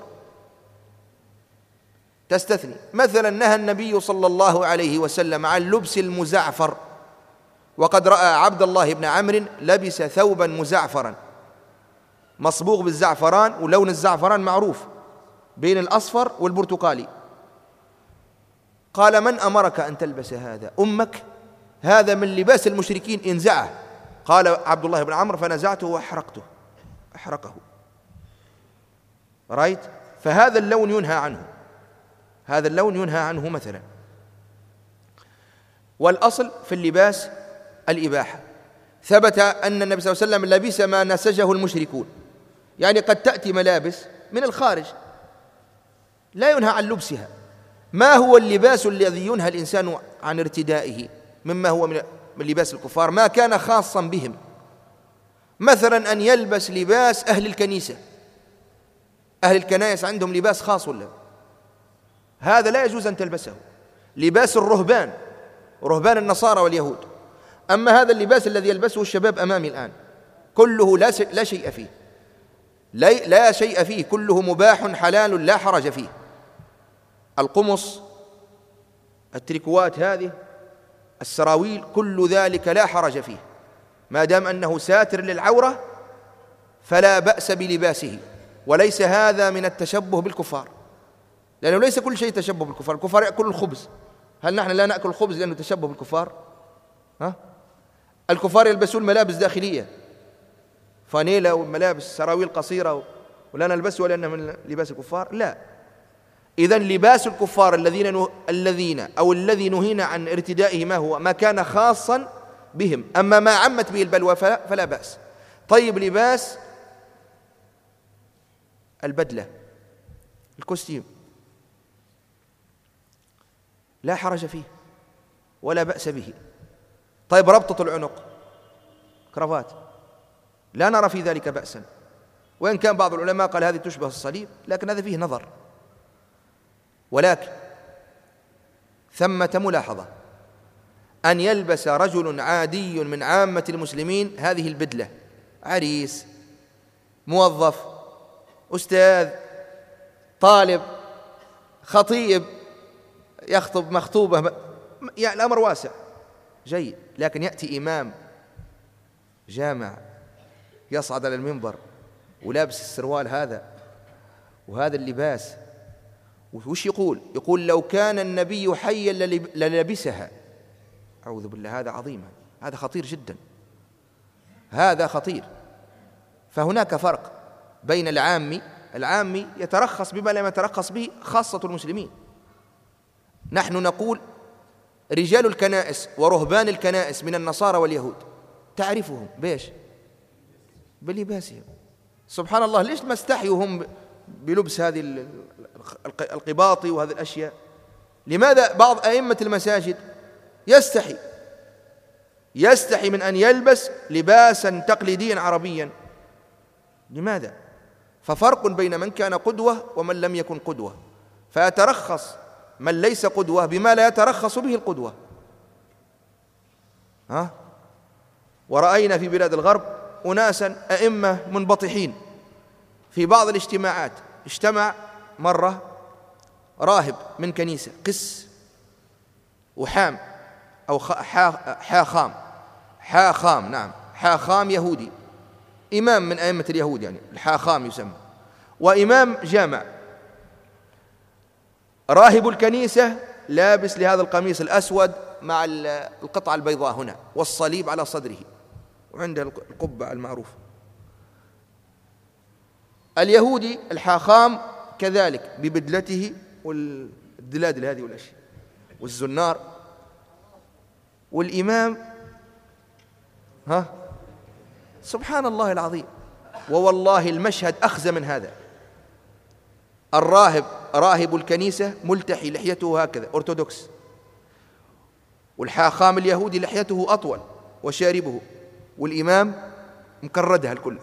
تستثني. مثلا نهى النبي صلى الله عليه وسلم عن لبس المزعفر، وقد رأى عبد الله بن عمرو لبس ثوبا مزعفرا مصبوغ بالزعفران، ولون الزعفران معروف بين الأصفر والبرتقالي. قال: من أمرك أن تلبس هذا؟ أمك؟ هذا من لباس المشركين، انزعه. قال عبد الله بن عمرو: فنزعته وأحرقه. رأيت؟ فهذا اللون ينهى عنه، مثلا. والأصل في اللباس الإباحة. ثبت أن النبي صلى الله عليه وسلم لبس ما نسجه المشركون، يعني قد تأتي ملابس من الخارج لا ينهى عن لبسها. ما هو اللباس الذي ينهى الإنسان عن ارتدائه مما هو من لباس الكفار؟ ما كان خاصا بهم، مثلا أن يلبس لباس أهل الكنيسة، أهل الكنائس عندهم لباس خاص ولا؟ هذا لا يجوز أن تلبسه. لباس الرهبان، رهبان النصارى واليهود. أما هذا اللباس الذي يلبسه الشباب أمامي الآن كله لا شيء فيه، لا شيء فيه، كله مباح حلال لا حرج فيه. القمص، التريكوات هذه، السراويل، كل ذلك لا حرج فيه ما دام أنه ساتر للعورة، فلا بأس بلباسه. وليس هذا من التشبه بالكفار، لأنه ليس كل شيء تشبه بالكفار. الكفار يأكلون الخبز، هل نحن لا نأكل الخبز لأنه تشبه بالكفار؟ الكفار يلبسون ملابس داخلية، فانيلا وملابس سراويل قصيرة، ولا نلبسها لأنها من لباس الكفار؟ لا. إذن لباس الكفار الذي نهينا عن ارتدائه ما كان خاصا بهم، أما ما عمت به البلوى فلا بأس. طيب، لباس البدلة، الكوستيم، لا حرج فيه ولا بأس به. طيب، ربطة العنق، كرافات، لا نرى في ذلك بأسا، وإن كان بعض العلماء قال هذه تشبه الصليب، لكن هذا فيه نظر. ولكن ثمة ملاحظة، أن يلبس رجل عادي من عامة المسلمين هذه البدلة، عريس، موظف، أستاذ، طالب، خطيب يخطب مخطوبة، يعني الأمر واسع جيد. لكن يأتي إمام جامع يصعد على المنبر ولابس السروال هذا وهذا اللباس، وش يقول لو كان النبي حيا للبسها. أعوذ بالله، هذا عظيم، هذا خطير جدا، هذا خطير. فهناك فرق بين العامي يترخص بما لم يترخص به خاصة المسلمين. نحن نقول رجال الكنائس ورهبان الكنائس من النصارى واليهود تعرفهم بإيش؟ بلباسهم. سبحان الله، ليش ما استحيوا هم بلبس هذه القباط وهذه الأشياء؟ لماذا بعض أئمة المساجد يستحي من أن يلبس لباسا تقليديا عربيا؟ لماذا؟ ففرق بين من كان قدوة ومن لم يكن قدوة، فيترخص من ليس قدوة بما لا يترخص به القدوة. ورأينا في بلاد الغرب أناسا أئمة منبطحين في بعض الاجتماعات. اجتمع مرة راهب من كنيسة، قس وحام أو حاخام، نعم، حاخام يهودي، إمام من أئمة اليهود، يعني الحاخام يسمى، وإمام جامع. راهب الكنيسة لابس لهذا القميص الأسود مع القطعة البيضاء هنا والصليب على صدره، وعنده القبعة المعروفة. اليهودي الحاخام كذلك ببدلته والدلادل هذه والأشياء والزنار. والإمام سبحان الله العظيم، ووالله المشهد أخزى من هذا. راهب الكنيسة ملتحي، لحيته هكذا أرثوذكس، والحاخام اليهودي لحيته أطول وشاربه، والإمام مكردها الكل.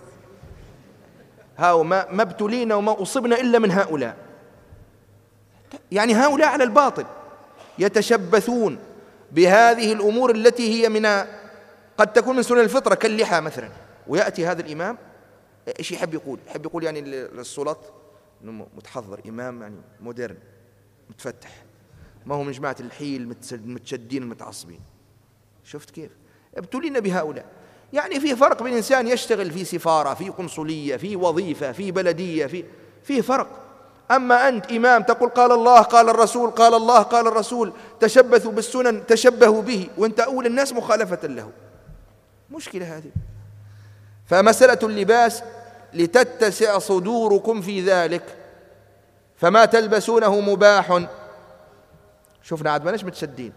ما ابتلينا وما أصبنا إلا من هؤلاء، يعني هؤلاء على الباطل يتشبثون بهذه الأمور التي هي قد تكون من سنن الفطرة كاللحى مثلا. ويأتي هذا الإمام إيش يحب يقول يعني للسلط إنه متحضر، إمام يعني مودرن متفتح، ما هو من جماعة الحيل المتشدين المتعصبين. شفت كيف ابتلينا بهؤلاء؟ يعني في فرق بين إنسان يشتغل في سفارة، في قنصلية، في وظيفة، في بلدية، في فرق. أما أنت إمام تقول قال الله قال الرسول، قال الله قال الرسول، تشبثوا بالسنن تشبهوا به، وأنت أول الناس مخالفة له. مشكلة هذه. فمسألة اللباس لتتسع صدوركم في ذلك، فما تلبسونه مباح. شوفنا عاد ماناش متشدين،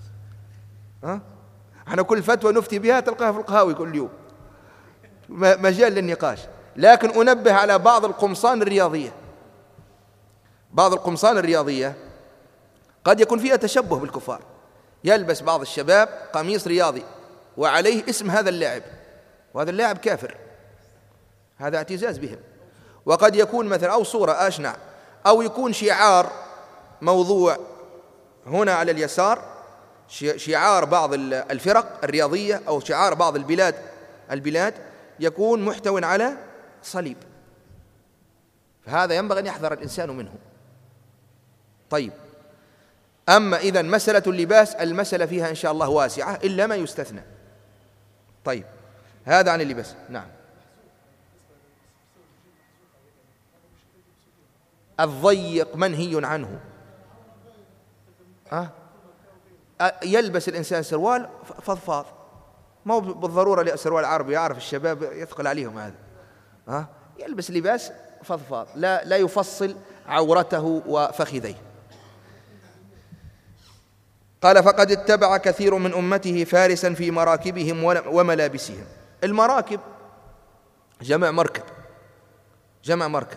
احنا كل فتوى نفتي بها تلقاها في القهاوي كل يوم، مجال للنقاش. لكن أنبه على بعض القمصان الرياضية. بعض القمصان الرياضية قد يكون فيها تشبه بالكفار. يلبس بعض الشباب قميص رياضي وعليه اسم هذا اللاعب، وهذا اللاعب كافر، هذا اعتزاز بهم. وقد يكون مثلا أو صورة أشنع، أو يكون شعار موضوع هنا على اليسار، شعار بعض الفرق الرياضية أو شعار بعض البلاد يكون محتوى على صليب، فهذا ينبغي أن يحذر الإنسان منه. طيب، أما إذن مسألة اللباس المسألة فيها إن شاء الله واسعة إلا ما يستثنى. طيب، هذا عن اللباس. نعم. الضيق منهي عنه. يلبس الإنسان سروال فضفاض، ما هو بالضرورة سروال عربي، يعرف الشباب يثقل عليهم هذا. يلبس لباس فضفاض لا يفصل عورته وفخذيه. قال: فقد اتبع كثير من أمته فارسا في مراكبهم وملابسهم. المراكب جمع مركب،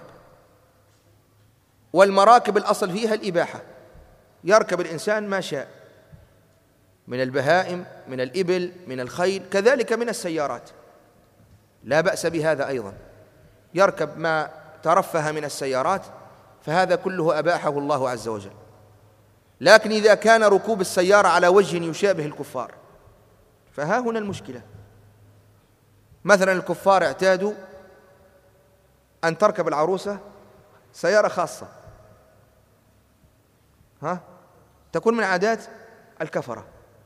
والمراكب الأصل فيها الإباحة، يركب الإنسان ما شاء من البهائم، من الإبل، من الخيل، كذلك من السيارات، لا بأس بهذا أيضا، يركب ما ترفه من السيارات، فهذا كله أباحه الله عز وجل. لكن إذا كان ركوب السيارة على وجه يشابه الكفار فها هنا المشكلة. مثلا الكفار اعتادوا أن تركب العروسة سيارة خاصة، تكون من عادات الكفرة.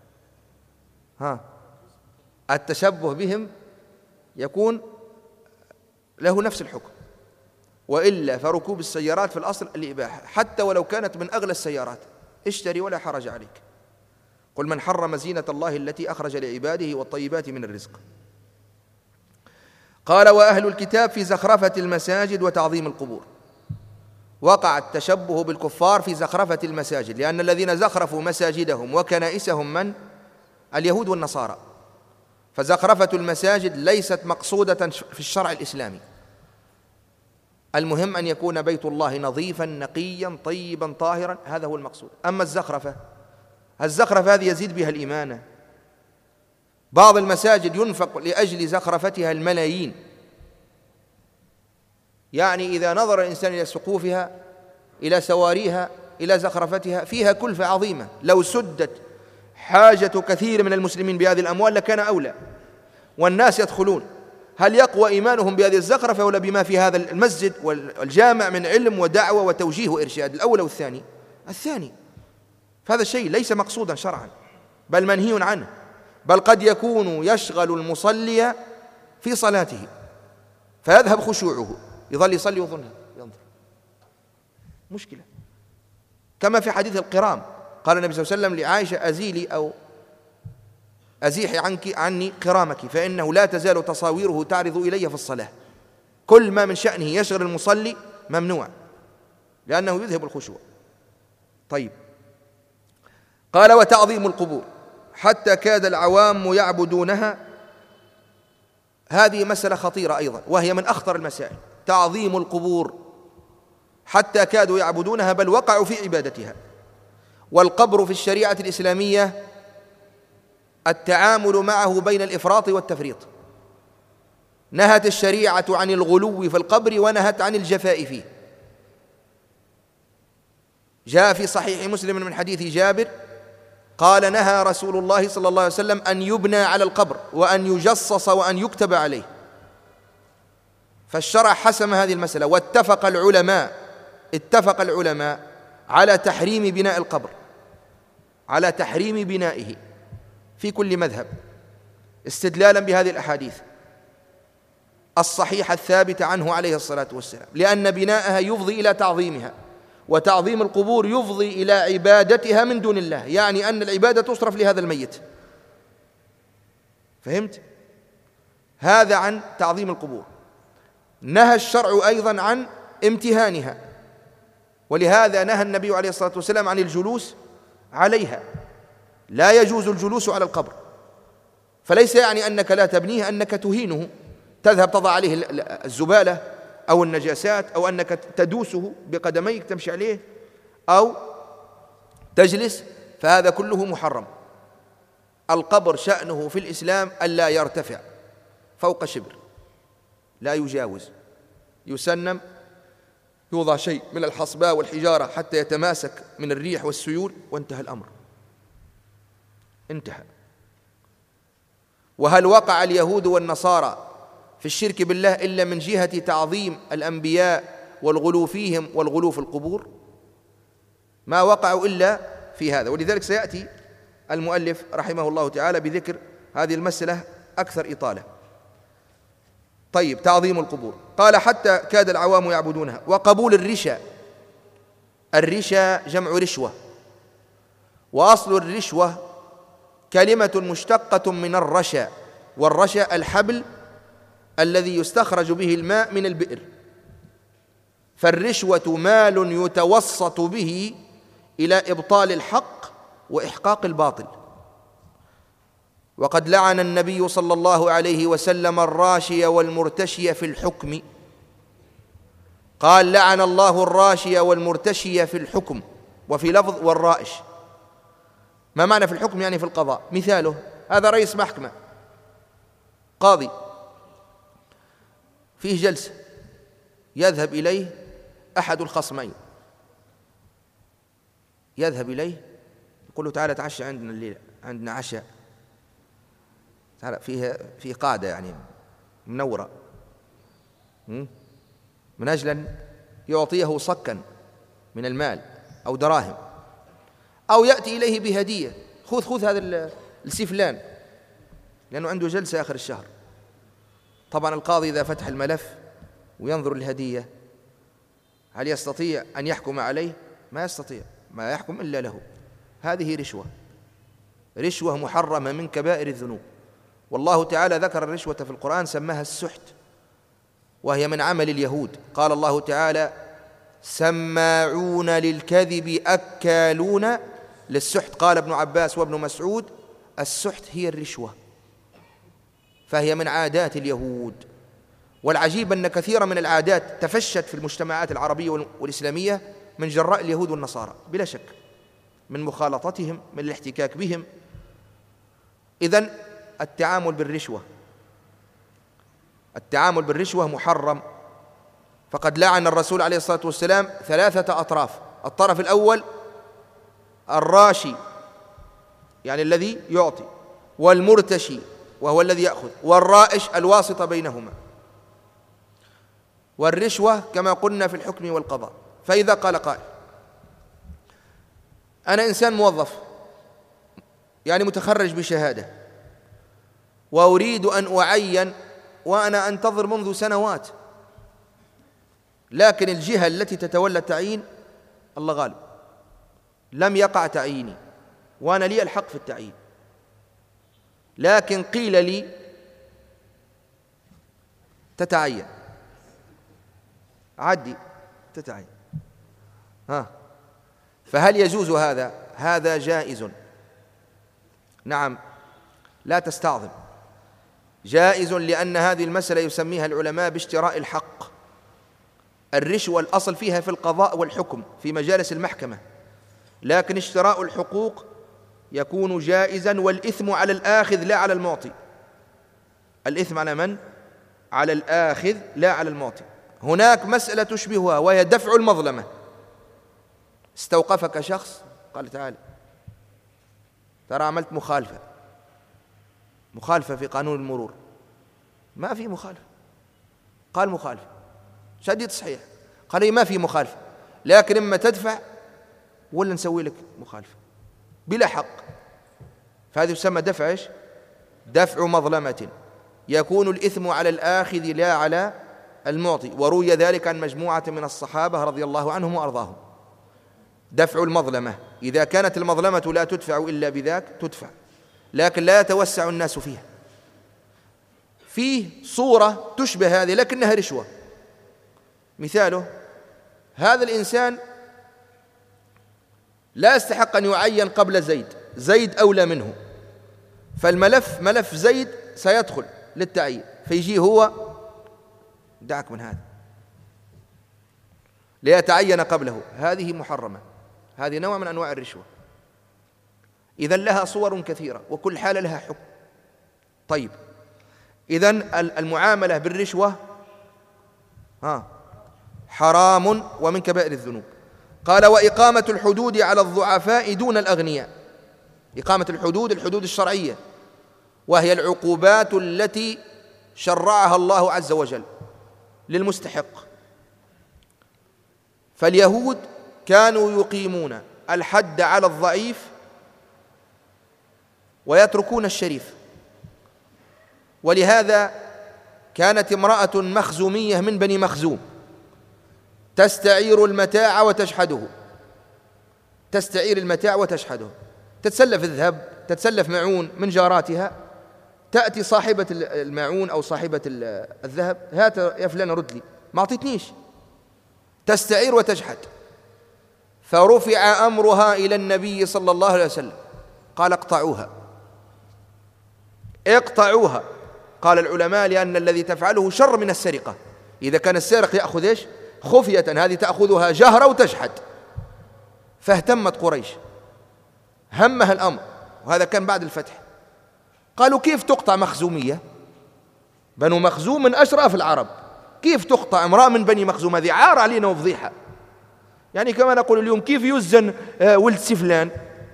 التشبه بهم يكون له نفس الحكم، وإلا فركوب السيارات في الأصل الإباحة، حتى ولو كانت من أغلى السيارات، اشتري ولا حرج عليك. قل: من حرم زينة الله التي أخرج لعباده والطيبات من الرزق. قال: وأهل الكتاب في زخرفة المساجد وتعظيم القبور. وقع التشبه بالكفار في زخرفة المساجد، لأن الذين زخرفوا مساجدهم وكنائسهم من؟ اليهود والنصارى. فزخرفة المساجد ليست مقصودة في الشرع الإسلامي، المهم أن يكون بيت الله نظيفا نقيا طيبا طاهرا، هذا هو المقصود. أما الزخرفة هذه يزيد بها الإيمان. بعض المساجد ينفق لأجل زخرفتها الملايين، يعني إذا نظر الإنسان إلى سقوفها، إلى سواريها، إلى زخرفتها، فيها كلفة عظيمة. لو سدت حاجة كثير من المسلمين بهذه الأموال لكان أولى، والناس يدخلون. هل يقوى إيمانهم بهذه الزخرفة ولا بما في هذا المسجد والجامع من علم ودعوة وتوجيه وإرشاد؟ الأول أو الثاني. فهذا الشيء ليس مقصودا شرعا، بل منهي عنه، بل قد يكون يشغل المصلي في صلاته فيذهب خشوعه، يظل يصلي ويظن ينظر، مشكلة. كما في حديث القرام، قال النبي صلى الله عليه وسلم لعائشة: أزيلي أو أزيحي عني قرامك، فإنه لا تزال تصاويره تعرض إلي في الصلاة. كل ما من شأنه يشغل المصلي ممنوع، لأنه يذهب الخشوع. طيب، قال: وتعظيم القبور حتى كاد العوام يعبدونها. هذه مسألة خطيرة أيضا، وهي من أخطر المسائل. تعظيم القبور حتى كادوا يعبدونها، بل وقعوا في عبادتها. والقبر في الشريعة الإسلامية التعامل معه بين الإفراط والتفريط. نهت الشريعة عن الغلو في القبر ونهت عن الجفاء فيه. جاء في صحيح مسلم من حديث جابر قال: نهى رسول الله صلى الله عليه وسلم أن يبنى على القبر وأن يجصص وأن يكتب عليه. فالشرع حسم هذه المسألة، واتفق العلماء على تحريم بناء القبر، على تحريم بنائه في كل مذهب، استدلالا بهذه الأحاديث الصحيحة الثابتة عنه عليه الصلاة والسلام، لأن بناءها يفضي إلى تعظيمها، وتعظيم القبور يفضي إلى عبادتها من دون الله، يعني أن العبادة تصرف لهذا الميت. فهمت؟ هذا عن تعظيم القبور. نهى الشرع أيضا عن امتهانها، ولهذا نهى النبي عليه الصلاة والسلام عن الجلوس عليها. لا يجوز الجلوس على القبر، فليس يعني أنك لا تبنيه، أنك تهينه، تذهب تضع عليه الزبالة أو النجاسات، أو أنك تدوسه بقدميك تمشي عليه أو تجلس، فهذا كله محرم. القبر شأنه في الإسلام ألا يرتفع فوق شبر، لا يجاوز، يسنم، يوضع شيء من الحصباء والحجارة حتى يتماسك من الريح والسيول، وانتهى الأمر، انتهى. وهل وقع اليهود والنصارى في الشرك بالله إلا من جهة تعظيم الأنبياء والغلو فيهم والغلو في القبور، ما وقعوا إلا في هذا. ولذلك سيأتي المؤلف رحمه الله تعالى بذكر هذه المسألة أكثر إطالة. طيب، تعظيم القبور، قال حتى كاد العوام يعبدونها. وقبول الرشا، الرشا جمع رشوة، وأصل الرشوة كلمة مشتقة من الرشا، والرشا الحبل الذي يستخرج به الماء من البئر، فالرشوة مال يتوسط به إلى إبطال الحق وإحقاق الباطل. وقد لعن النبي صلى الله عليه وسلم الراشي والمرتشي في الحكم، قال لعن الله الراشي والمرتشي في الحكم، وفي لفظ والرائش. ما معنى في الحكم؟ يعني في القضاء. مثاله هذا رئيس محكمة قاضي فيه جلسة، يذهب إليه أحد الخصمين، يذهب إليه يقول له تعالى تعشى عندنا الليلة، عندنا عشاء، تعالى فيه قاعدة يعني منورة، من أجل أن يعطيه صكا من المال أو دراهم، أو يأتي إليه بهدية، خذ هذا السفلان لأنه عنده جلسة آخر الشهر. طبعا القاضي إذا فتح الملف وينظر الهدية هل يستطيع أن يحكم عليه؟ ما يستطيع، ما يحكم إلا له. هذه رشوة، رشوة محرمة من كبائر الذنوب. والله تعالى ذكر الرشوة في القرآن سماها السحت، وهي من عمل اليهود. قال الله تعالى سماعون للكذب أكالون للسحت. قال ابن عباس وابن مسعود السحت هي الرشوة، فهي من عادات اليهود. والعجيب أن كثيرا من العادات تفشت في المجتمعات العربية والإسلامية من جراء اليهود والنصارى بلا شك، من مخالطتهم، من الاحتكاك بهم. إذن التعامل بالرشوة محرم، فقد لعن الرسول عليه الصلاة والسلام 3 أطراف. الطرف الأول الراشي يعني الذي يعطي، والمرتشي وهو الذي يأخذ، والرائش الواسطة بينهما. والرشوة كما قلنا في الحكم والقضاء. فإذا قال قائل أنا إنسان موظف يعني متخرج بشهادة وأريد أن أعين، وأنا أنتظر منذ سنوات، لكن الجهة التي تتولى التعيين الله غالب لم يقع تعييني وأنا لي الحق في التعيين، لكن قيل لي تتعين، عدي تتعين، فهل يجوز هذا؟ هذا جائز، نعم، لا تستعظم، جائز، لأن هذه المسألة يسميها العلماء باشتراء الحق. الرشوة الأصل فيها في القضاء والحكم في مجالس المحكمة، لكن اشتراء الحقوق يكون جائزا، والإثم على الآخذ لا على المعطي. الإثم على من؟ على الآخذ لا على المعطي. هناك مسألة تشبهها وهي دفع المظلمة. استوقفك شخص قال تعالى ترى عملت مخالفة في قانون المرور. ما في مخالفة، قال مخالفة شديد صحيح، قال لي ما في مخالفة، لكن إما تدفع ولا نسوي لك مخالفة بلا حق. فهذا يسمى دفع إيش؟ دفع مظلمة، يكون الإثم على الآخذ لا على المعطي. وروي ذلك عن مجموعة من الصحابة رضي الله عنهم وأرضاهم. دفع المظلمة، إذا كانت المظلمة لا تدفع إلا بذاك تدفع، لكن لا يتوسع الناس فيها. فيه صورة تشبه هذه لكنها رشوة. مثاله هذا الإنسان لا يستحق أن يعين قبل زيد أولى منه، فالملف ملف زيد سيدخل للتعيين، فيجي هو دعك من هذا ليتعين قبله. هذه محرمة، هذه نوع من أنواع الرشوة. إذن لها صور كثيرة وكل حالة لها حكم. طيب، إذن المعاملة بالرشوة حرام ومن كبائر الذنوب. قال وإقامة الحدود على الضعفاء دون الأغنياء. إقامة الحدود الشرعية، وهي العقوبات التي شرعها الله عز وجل للمستحق. فاليهود كانوا يقيمون الحد على الضعيف ويتركون الشريف، ولهذا كانت امرأة مخزومية من بني مخزوم تستعير المتاع وتشحده، تستعير المتاع وتشحده، تتسلف الذهب، تتسلف معون من جاراتها، تأتي صاحبة المعون أو صاحبة الذهب: هات يا فلان رد لي، ما أعطيتنيش، تستعير وتجحد. فرفع أمرها إلى النبي صلى الله عليه وسلم، قال: اقطعوها اقطعوها. قال العلماء: لأن الذي تفعله شر من السرقة. إذا كان السارق يأخذ إيش؟ خفية، هذه تأخذها جهرا وتجحد. فاهتمت قريش، همها الأمر، وهذا كان بعد الفتح. قالوا: كيف تقطع مخزومية؟ بنو مخزوم من أشراف العرب، كيف تقطع امرأة من بني مخزوم؟ هذه عار علينا وفضيحة. يعني كما نقول اليوم: كيف يزن ولد سفلان؟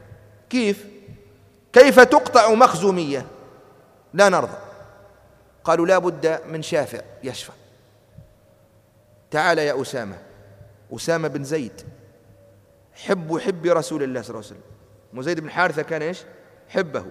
كيف تقطع مخزومية؟ لا نرضى. قالوا: لا بد من شافع يشفع. تعال يا أسامة بن زيد، حب رسول الله صلى الله عليه وسلم، وزيد بن حارثة كان إيش؟ حبه،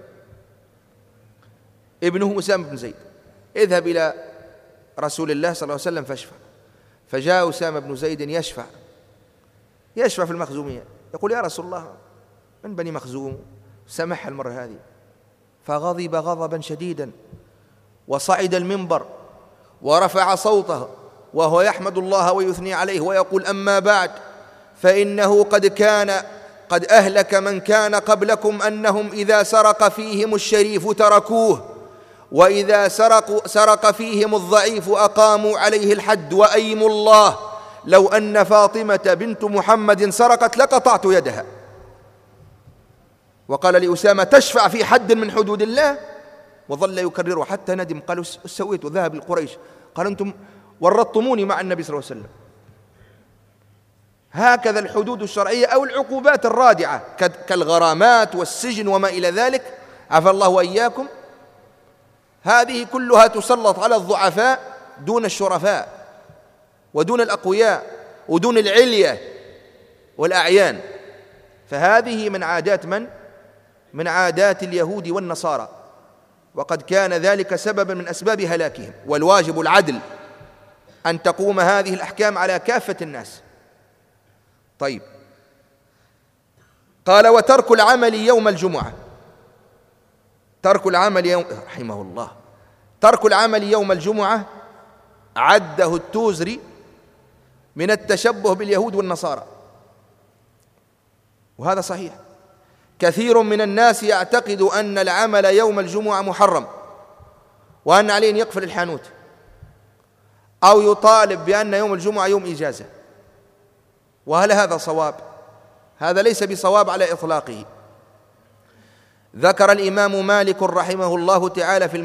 ابنه أسامة بن زيد، اذهب إلى رسول الله صلى الله عليه وسلم فاشفع. فجاء أسامة بن زيد يشفع في المخزومية، يقول: يا رسول الله، من بني مخزوم، سمح المرة هذه. فغضب غضبا شديدا وصعد المنبر ورفع صوته وهو يحمد الله ويثني عليه ويقول: أما بعد، فإنه قد أهلك من كان قبلكم أنهم إذا سرق فيهم الشريف تركوه، وإذا سرق فيهم الضعيف أقاموا عليه الحد، وأيم الله لو أن فاطمة بنت محمد سرقت لقطعت يدها. وقال لأسامة: تشفع في حد من حدود الله؟ وظل يكرره حتى ندم، قالوا: سويت، ذهب لقريش، قال: أنتم ورطتموني مع النبي صلى الله عليه وسلم. هكذا الحدود الشرعية أو العقوبات الرادعة كالغرامات والسجن وما إلى ذلك، عفى الله وإياكم، هذه كلها تسلط على الضعفاء دون الشرفاء ودون الأقوياء ودون العلية والأعيان. فهذه من عادات من عادات اليهود والنصارى، وقد كان ذلك سببا من أسباب هلاكهم. والواجب العدل، أن تقوم هذه الأحكام على كافة الناس. طيب، قال: وترك العمل يوم الجمعة. ترك العمل رحمه الله، ترك العمل يوم الجمعة عده التوزري من التشبه باليهود والنصارى، وهذا صحيح. كثير من الناس يعتقد أن العمل يوم الجمعة محرم، وأن عليه أن يقفل الحانوت، أو يطالب بأن يوم الجمعة يوم إجازة. وهل هذا صواب؟ هذا ليس بصواب على إطلاقه. ذكر الإمام مالك رحمه الله تعالى في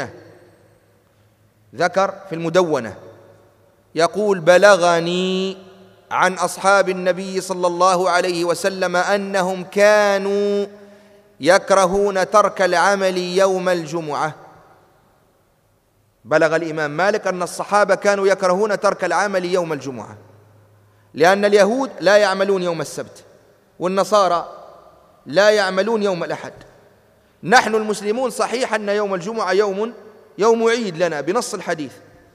المدونة يقول: بلغني عن أصحاب النبي صلى الله عليه وسلم أنهم كانوا يكرهون ترك العمل يوم الجمعة. بلغ الإمام مالك أن الصحابة كانوا يكرهون ترك العمل يوم الجمعة، لأن اليهود لا يعملون يوم السبت، والنصارى لا يعملون يوم الأحد. نحن المسلمون صحيح أن يوم الجمعة يوم عيد لنا بنص الحديث،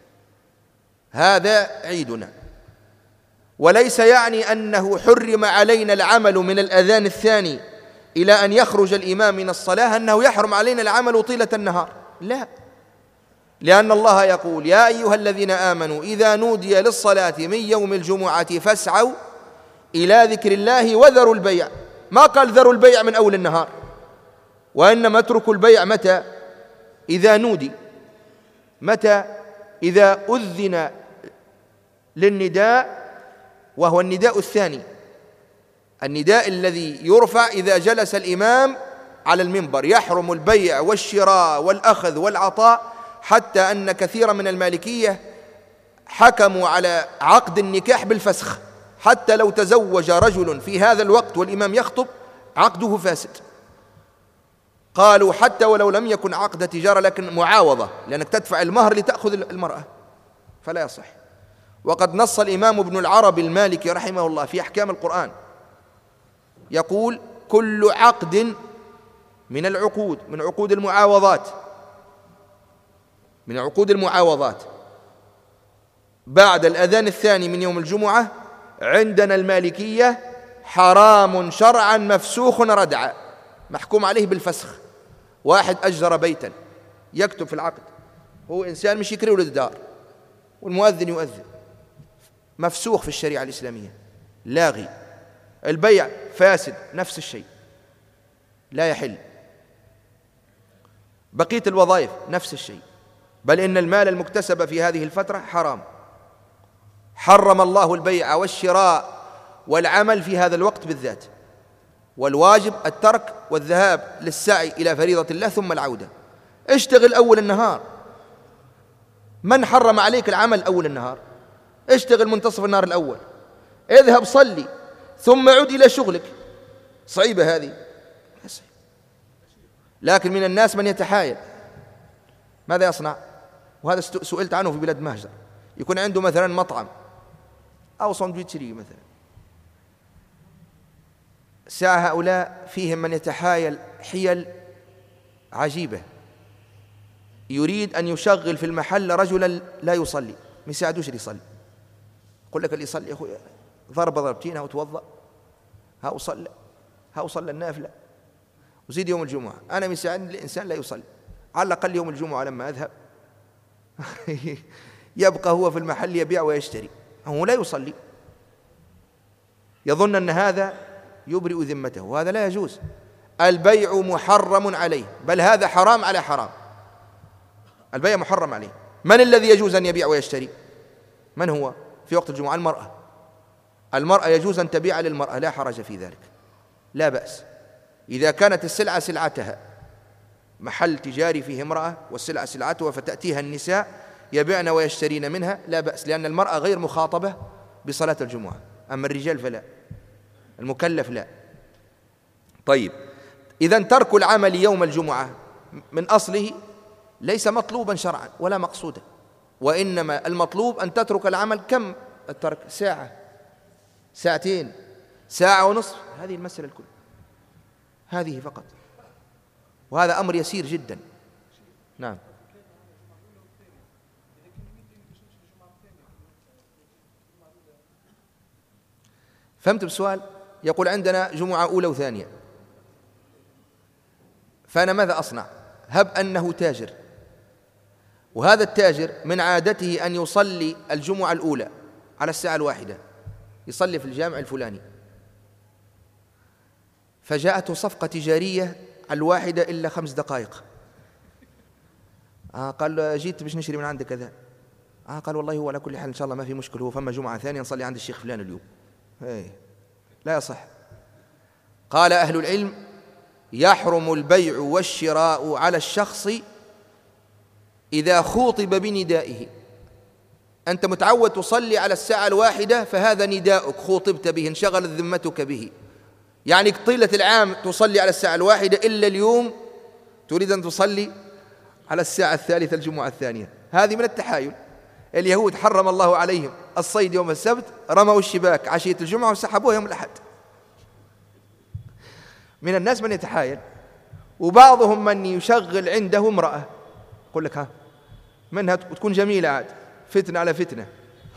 هذا عيدنا، وليس يعني أنه حرم علينا العمل من الأذان الثاني إلى أن يخرج الإمام من الصلاة أنه يحرم علينا العمل طيلة النهار، لا، لأن الله يقول: يا أيها الذين آمنوا إذا نودي للصلاة من يوم الجمعة فاسعوا إلى ذكر الله وذروا البيع. ما قال ذروا البيع من أول النهار، وإنما اتركوا البيع متى؟ إذا نودي. متى؟ إذا أذن للنداء، وهو النداء الثاني، النداء الذي يرفع إذا جلس الإمام على المنبر. يحرم البيع والشراء والأخذ والعطاء، حتى أن كثيرا من المالكية حكموا على عقد النكاح بالفسخ، حتى لو تزوج رجل في هذا الوقت والإمام يخطب عقده فاسد. قالوا حتى ولو لم يكن عقد تجارة، لكن معاوضة، لأنك تدفع المهر لتأخذ المرأة، فلا يصح. وقد نص الإمام ابن العربي المالكي رحمه الله في أحكام القرآن يقول: كل عقد من العقود، من عقود المعاوضات، من عقود المعاوضات بعد الأذان الثاني من يوم الجمعة عندنا المالكية حرام شرعا مفسوخ ردعا، محكوم عليه بالفسخ. واحد أجر بيتا يكتب في العقد، هو إنسان مش يكري ولد دار، والمؤذن يؤذن، مفسوخ في الشريعة الإسلامية، لاغي. البيع فاسد، نفس الشيء، لا يحل. بقية الوظائف نفس الشيء، بل إن المال المكتسب في هذه الفترة حرام. حرم الله البيع والشراء والعمل في هذا الوقت بالذات، والواجب الترك والذهاب للسعي إلى فريضة الله ثم العودة. اشتغل أول النهار، من حرم عليك العمل أول النهار؟ اشتغل منتصف النهار الأول، اذهب صلي ثم عد إلى شغلك. صعيبة هذه، لكن من الناس من يتحايل. ماذا يصنع؟ وهذا سئلت عنه في بلاد مهجر. يكون عنده مثلا مطعم أو ساندويتشري مثلا، ساعة هؤلاء فيهم من يتحايل حيل عجيبة، يريد أن يشغل في المحل رجلا لا يصلي، ما يساعدوش اللي يصلي. يقول لك اللي يصلي يا أخوي ضربتين أو توضأ، ها وصلى النافلة وزيد يوم الجمعة. أنا مساعدني الإنسان لا يصلي، على الأقل يوم الجمعة لما أذهب يبقى هو في المحل يبيع ويشتري، هو لا يصلي، يظن أن هذا يبرئ ذمته، وهذا لا يجوز. البيع محرم عليه، بل هذا حرام على حرام. البيع محرم عليه. من الذي يجوز أن يبيع ويشتري؟ من هو في وقت الجمعة؟ المرأة يجوز أن تبيع للمرأة، لا حرج في ذلك، لا بأس. إذا كانت السلعة سلعتها، محل تجاري فيه امرأة والسلعة سلعتها، فتأتيها النساء يبيعن ويشترين منها، لا بأس، لأن المرأة غير مخاطبة بصلاة الجمعة، أما الرجال فلا، المكلف لا. طيب، إذن ترك العمل يوم الجمعة من أصله ليس مطلوبا شرعا ولا مقصودا، وإنما المطلوب أن تترك العمل. كم الترك؟ ساعة، ساعتين، ساعة ونصف، هذه المسألة الكل، هذه فقط، وهذا أمر يسير جدا. نعم. فهمت السؤال؟ يقول عندنا جمعة أولى وثانية، فأنا ماذا أصنع؟ هب أنه تاجر، وهذا التاجر من عادته أن يصلي الجمعة الأولى على الساعة 1، يصلي في الجامع الفلاني، فجاءته صفقة تجارية 1 إلا 5 دقائق. قال جيت باش نشري من عندك كذا. قال والله هو على كل حال إن شاء الله ما في مشكل، هو فما جمعة ثانية نصلي عند الشيخ فلان اليوم. لا يصح. قال أهل العلم: يحرم البيع والشراء على الشخص إذا خوطب بندائه. أنت متعود تصلي على الساعة 1، فهذا نداؤك، خوطبت به، انشغلت ذمتك به، يعني طيلة العام تصلي على الساعة 1 إلا اليوم تريد أن تصلي على الساعة 3 الجمعة الثانية. هذه من التحايل. اليهود حرم الله عليهم الصيد يوم السبت، رموا الشباك عشية الجمعة وسحبوها يوم الأحد. من الناس من يتحايل، وبعضهم من يشغل عنده امرأة، يقول لك منها تكون جميلة عاد، فتنة على فتنة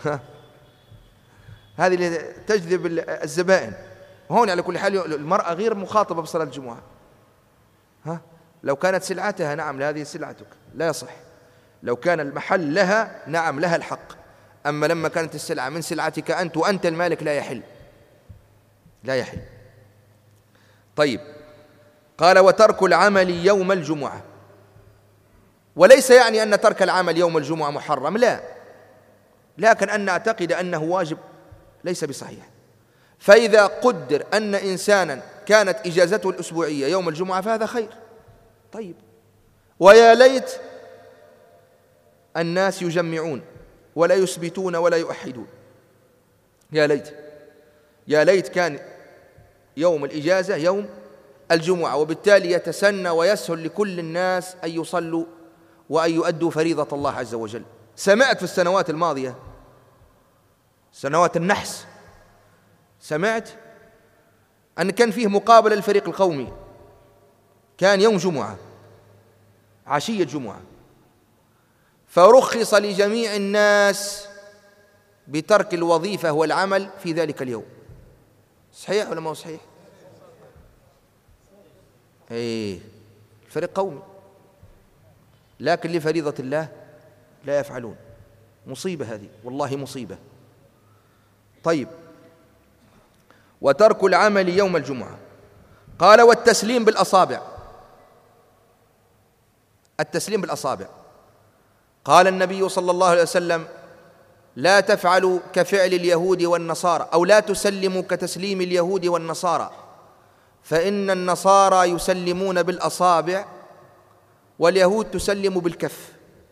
هذه اللي تجذب الزبائن. وهون على كل حال المرأة غير مخاطبة بصلاة الجمعة. لو كانت سلعتها نعم هذه سلعتك، لا يصح. لو كان المحل لها نعم لها الحق، أما لما كانت السلعة من سلعتك أنت وأنت المالك لا يحل، لا يحل. طيب، قال: وترك العمل يوم الجمعة. وليس يعني أن ترك العمل يوم الجمعة محرم، لا، لكن أن نعتقد أنه واجب ليس بصحيح. فإذا قدر أن إنسانا كانت إجازته الأسبوعية يوم الجمعة فهذا خير. طيب، ويا ليت الناس يجمعون ولا يثبتون ولا يؤحدون، يا ليت كان يوم الإجازة يوم الجمعة، وبالتالي يتسنى ويسهل لكل الناس أن يصلوا وأن يؤدوا فريضة الله عز وجل. سمعت في السنوات الماضية سنوات النحس، سمعت أن كان فيه مقابلة للفريق القومي، كان يوم جمعة، عشية جمعة، فرخص لجميع الناس بترك الوظيفة والعمل في ذلك اليوم. صحيح ولا ما هو صحيح؟ ايه، الفريق قومي، لكن لفريضة الله لا يفعلون. مصيبة هذه، والله مصيبة. طيب، وترك العمل يوم الجمعة. قال والتسليم بالأصابع. التسليم بالأصابع، قال النبي صلى الله عليه وسلم: لا تفعلوا كفعل اليهود والنصارى، أو لا تسلموا كتسليم اليهود والنصارى، فإن النصارى يسلمون بالأصابع واليهود تسلم بالكف.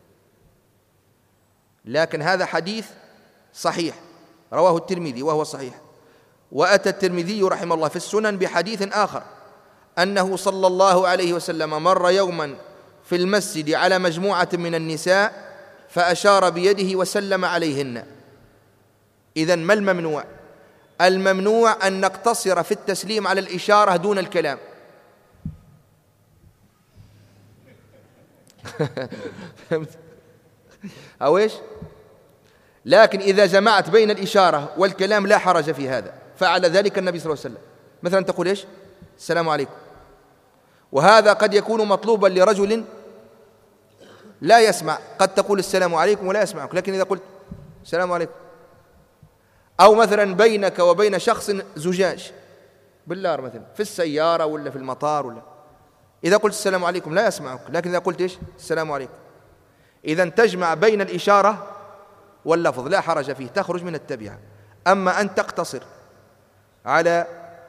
لكن هذا حديث صحيح رواه الترمذي وهو صحيح. وأتى الترمذي رحمه الله في السنن بحديث آخر أنه صلى الله عليه وسلم مر يوما في المسجد على مجموعة من النساء فأشار بيده وسلم عليهن. إذن ما الممنوع؟ الممنوع أن نقتصر في التسليم على الإشارة دون الكلام. فهمت؟ أو إيش؟ لكن إذا جمعت بين الإشارة والكلام لا حرج في هذا، فعل ذلك النبي صلى الله عليه وسلم. مثلا تقول إيش؟ السلام عليكم، وهذا قد يكون مطلوبا لرجل لا يسمع، قد تقول السلام عليكم ولا يسمعك، لكن إذا قلت السلام عليكم، أو مثلا بينك وبين شخص زجاج بالله مثلا في السيارة ولا في المطار ولا، إذا قلت السلام عليكم لا يسمعك، لكن إذا قلت إيش؟ السلام عليكم، إذن تجمع بين الإشارة واللفظ لا حرج فيه، تخرج من التبعة. أما أن تقتصر على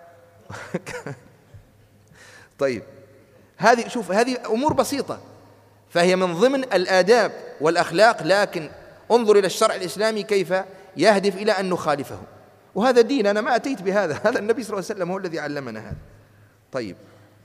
طيب، هذه شوف، هذه أمور بسيطة، فهي من ضمن الآداب والأخلاق، لكن انظر إلى الشرع الإسلامي كيف يهدف إلى أن نخالفه. وهذا دين، أنا ما أتيت بهذا، هذا النبي صلى الله عليه وسلم هو الذي علمنا هذا. طيب،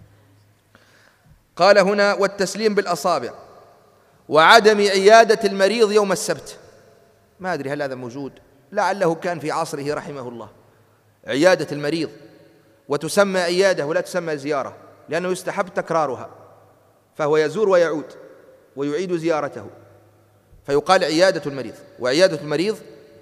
قال هنا والتسليم بالأصابع، وعدم عيادة المريض يوم السبت. ما أدري هل هذا موجود، لعله كان في عصره رحمه الله. عيادة المريض، وتسمى عيادة ولا تسمى زيارة، لأنه يستحب تكرارها، فهو يزور ويعود ويعيد زيارته، فيقال عيادة المريض. وعيادة المريض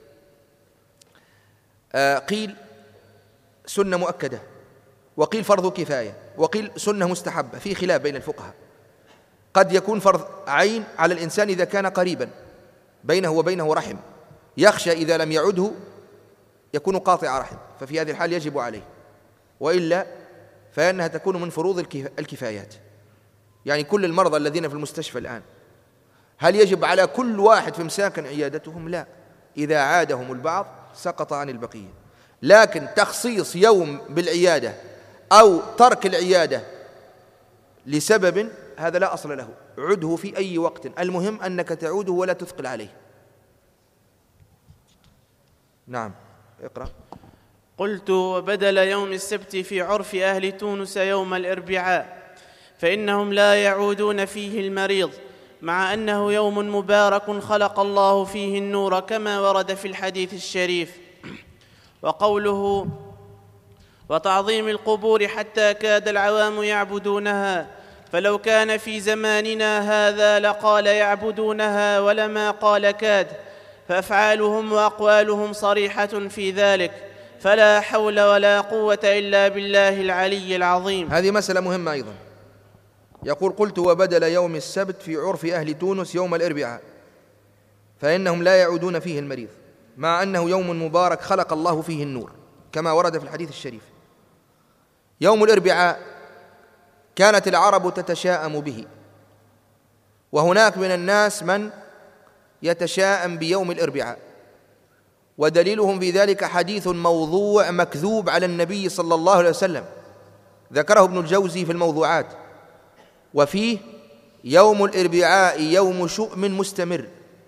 قيل سنة مؤكدة، وقيل فرض كفاية، وقيل سنة مستحبة، في خلاف بين الفقهاء. قد يكون فرض عين على الإنسان إذا كان قريبا بينه وبينه رحم، يخشى إذا لم يعده يكون قاطع رحم، ففي هذه الحال يجب عليه، وإلا فإنها تكون من فروض الكفايات. يعني كل المرضى الذين في المستشفى الآن، هل يجب على كل واحد في مساكن عيادتهم؟ لا، إذا عادهم البعض سقط عن البقية. لكن تخصيص يوم بالعيادة أو ترك العيادة لسبب، هذا لا أصل له، عده في أي وقت، المهم أنك تعوده ولا تثقل عليه. نعم، اقرأ. قلت وبدل يوم السبت في عرف أهل تونس يوم الأربعاء، فإنهم لا يعودون فيه المريض، مع أنه يوم مبارك خلق الله فيه النور كما ورد في الحديث الشريف. وقوله وتعظيم القبور حتى كاد العوام يعبدونها، فلو كان في زماننا هذا لقال يعبدونها ولما قال كاد، فأفعالهم وأقوالهم صريحة في ذلك، فلا حول ولا قوة إلا بالله العلي العظيم. هذه مسألة مهمة أيضا. يقول قلت وبدل يوم السبت في عرف أهل تونس يوم الأربعاء، فإنهم لا يعودون فيه المريض، مع أنه يوم مبارك خلق الله فيه النور كما ورد في الحديث الشريف. يوم الأربعاء كانت العرب تتشاءم به، وهناك من الناس من يتشاءم بيوم الأربعاء، ودليلهم في ذلك حديث موضوع مكذوب على النبي صلى الله عليه وسلم، ذكره ابن الجوزي في الموضوعات، وفيه يوم الأربعاء يوم شؤم مستمر،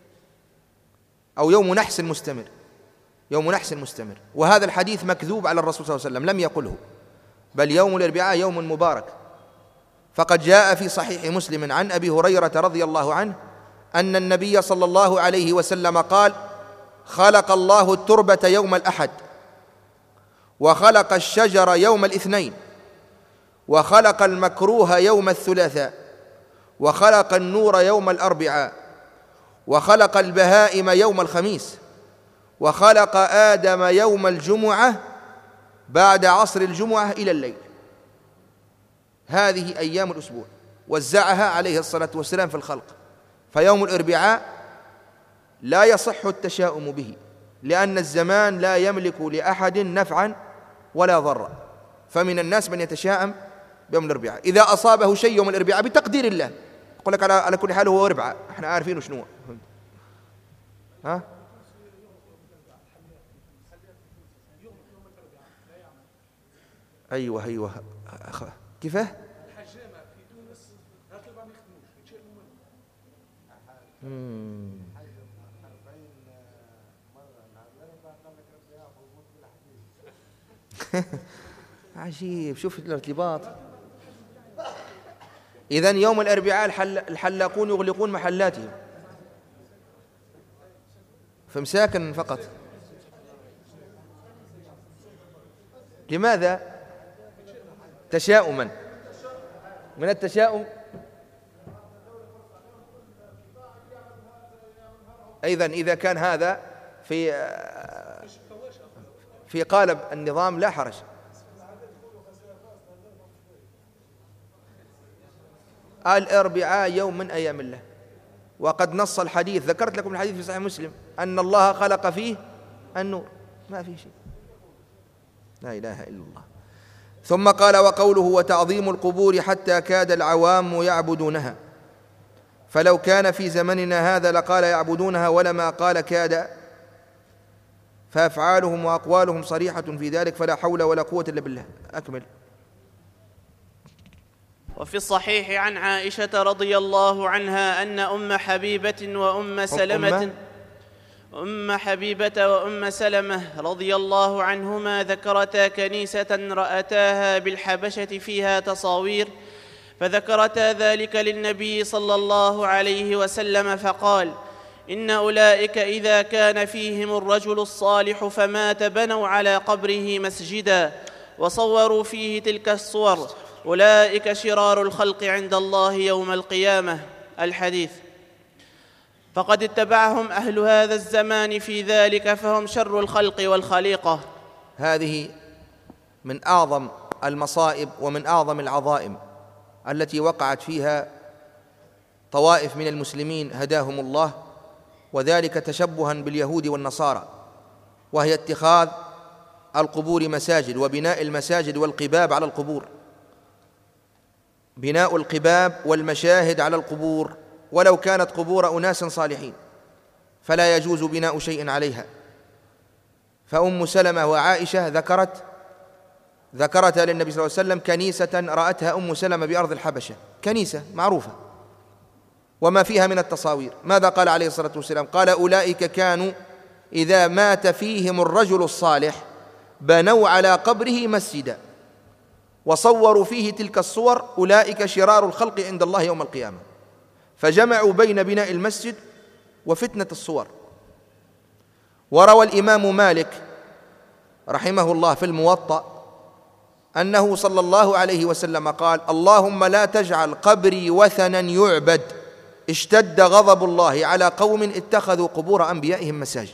أو يوم نحس مستمر، يوم نحس مستمر، وهذا الحديث مكذوب على الرسول صلى الله عليه وسلم، لم يقله، بل يوم الأربعاء يوم مبارك. فقد جاء في صحيح مسلم عن أبي هريرة رضي الله عنه أن النبي صلى الله عليه وسلم قال: خلق الله التربة يوم الأحد، وخلق الشجر يوم الاثنين، وخلق المكروه يوم الثلاثاء، وخلق النور يوم الأربعاء، وخلق البهائم يوم الخميس، وخلق آدم يوم الجمعة بعد عصر الجمعة إلى الليل. هذه أيام الأسبوع وزعها عليه الصلاة والسلام في الخلق. فيوم الأربعاء لا يصح التشاؤم به، لأن الزمان لا يملك لأحد نفعا ولا ضرا، فمن الناس من يتشاءم بيوم الأربعاء إذا أصابه شيء يوم الأربعاء بتقدير الله، يقول لك على كل حال هو أربعاء، احنا عارفين شنو. ها أيوة كيفه عجيب، شوف الارتباط. إذن يوم الأربعاء الحلاقون يغلقون محلاتهم فمساكن فقط. لماذا؟ تشاؤما، من التشاؤم. أيضا إذا كان هذا في قالب النظام لا حرج. الأربعاء يوم من أيام الله، وقد نص الحديث، ذكرت لكم الحديث في صحيح مسلم، أن الله خلق فيه النور، ما في شيء، لا إله إلا الله. ثم قال: وقوله: وتعظيم القبور حتى كاد العوام يعبدونها، فلو كان في زمننا هذا لقال يعبدونها ولما قال كاد، فأفعالهم وأقوالهم صريحة في ذلك، فلا حول ولا قوة إلا بالله. أكمل. وفي الصحيح عن عائشة رضي الله عنها أن أم حبيبة وأم سلمة رضي الله عنهما ذكرتا كنيسة رأتاها بالحبشة فيها تصاوير، فذكرتا ذلك للنبي صلى الله عليه وسلم، فقال: إن أولئك إذا كان فيهم الرجل الصالح فمات بنوا على قبره مسجدا وصوروا فيه تلك الصور، أولئك شرار الخلق عند الله يوم القيامة. الحديث. فقد اتبعهم أهل هذا الزمان في ذلك، فهم شر الخلق والخليقة. هذه من أعظم المصائب ومن أعظم العظائم التي وقعت فيها طوائف من المسلمين هداهم الله، وذلك تشبها باليهود والنصارى، وهي اتخاذ القبور مساجد، وبناء المساجد والقباب على القبور، بناء القباب والمشاهد على القبور، ولو كانت قبور أناس صالحين فلا يجوز بناء شيء عليها. فأم سلمة وعائشة ذكرتا للنبي صلى الله عليه وسلم كنيسة رأتها أم سلمة بأرض الحبشة، كنيسة معروفة وما فيها من التصاوير. ماذا قال عليه الصلاة والسلام؟ قال: أولئك كانوا إذا مات فيهم الرجل الصالح بنوا على قبره مسجدا وصوروا فيه تلك الصور، أولئك شرار الخلق عند الله يوم القيامة. فجمعوا بين بناء المسجد وفتنة الصور. وروى الإمام مالك رحمه الله في الموطأ أنه صلى الله عليه وسلم قال: اللهم لا تجعل قبري وثنا يعبد، اشتد غضب الله على قوم اتخذوا قبور أنبيائهم مساجد.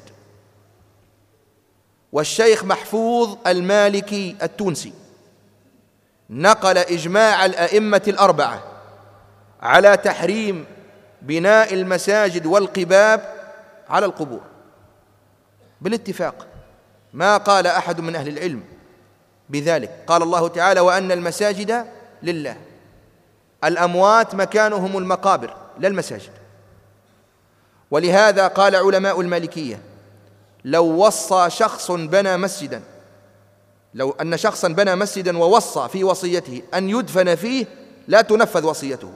والشيخ محفوظ المالكي التونسي نقل إجماع الأئمة الأربعة على تحريم بناء المساجد والقباب على القبور بالاتفاق، ما قال أحد من أهل العلم بذلك. قال الله تعالى: وأن المساجد لله. الأموات مكانهم المقابر لا المساجد. ولهذا قال علماء المالكية: لو وصى شخص بنى مسجدا، لو أن شخصا بنى مسجدا ووصى في وصيته أن يدفن فيه لا تنفذ وصيته.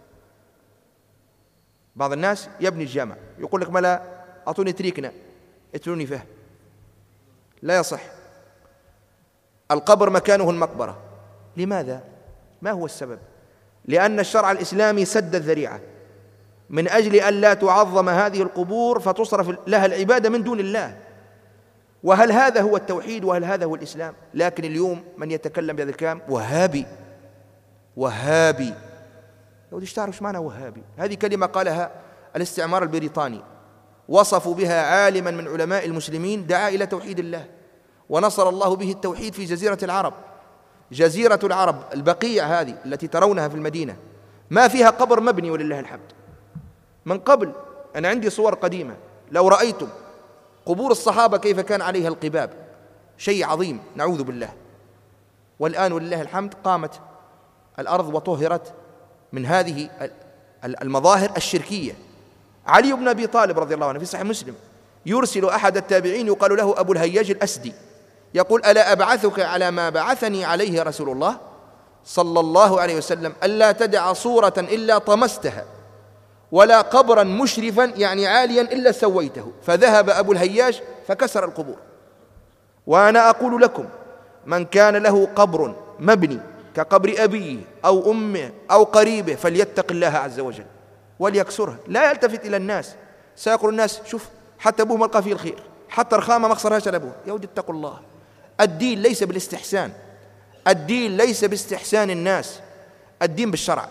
بعض الناس يبني الجامع يقول لك: ما لا أعطوني تريكنا اتروني فيه، لا يصح. القبر مكانه المقبرة. لماذا؟ ما هو السبب؟ لأن الشرع الإسلامي سد الذريعة، من أجل أن لا تعظم هذه القبور فتصرف لها العبادة من دون الله. وهل هذا هو التوحيد؟ وهل هذا هو الإسلام؟ لكن اليوم من يتكلم بهذا الكلام وهابي. وهابي لو تعرف ايش معنى وهابي؟ هذه كلمة قالها الاستعمار البريطاني، وصفوا بها عالما من علماء المسلمين دعا إلى توحيد الله، ونصر الله به التوحيد في جزيرة العرب. جزيرة العرب البقيع هذه التي ترونها في المدينة ما فيها قبر مبني ولله الحمد. من قبل أنا عندي صور قديمة، لو رأيتم قبور الصحابة كيف كان عليها القباب، شيء عظيم نعوذ بالله. والآن ولله الحمد قامت الأرض وطهرت من هذه المظاهر الشركية. علي بن أبي طالب رضي الله عنه في صحيح مسلم يرسل أحد التابعين يقال له أبو الهياج الأسدي، يقول: ألا أبعثك على ما بعثني عليه رسول الله صلى الله عليه وسلم، ألا تدع صورة إلا طمستها، ولا قبرا مشرفا يعني عاليا إلا سويته. فذهب أبو الهياج فكسر القبور. وأنا أقول لكم: من كان له قبر مبني كقبر أبيه أو أمه أو قريبه فليتق الله عز وجل وليكسره، لا يلتفت إلى الناس. سيقول الناس: شوف حتى أبوه ملقى فيه الخير، حتى رخامة ما خسرهاش لأبوه. يا ودي اتقوا الله. الدين ليس بالاستحسان، الدين ليس باستحسان الناس، الدين بالشرع.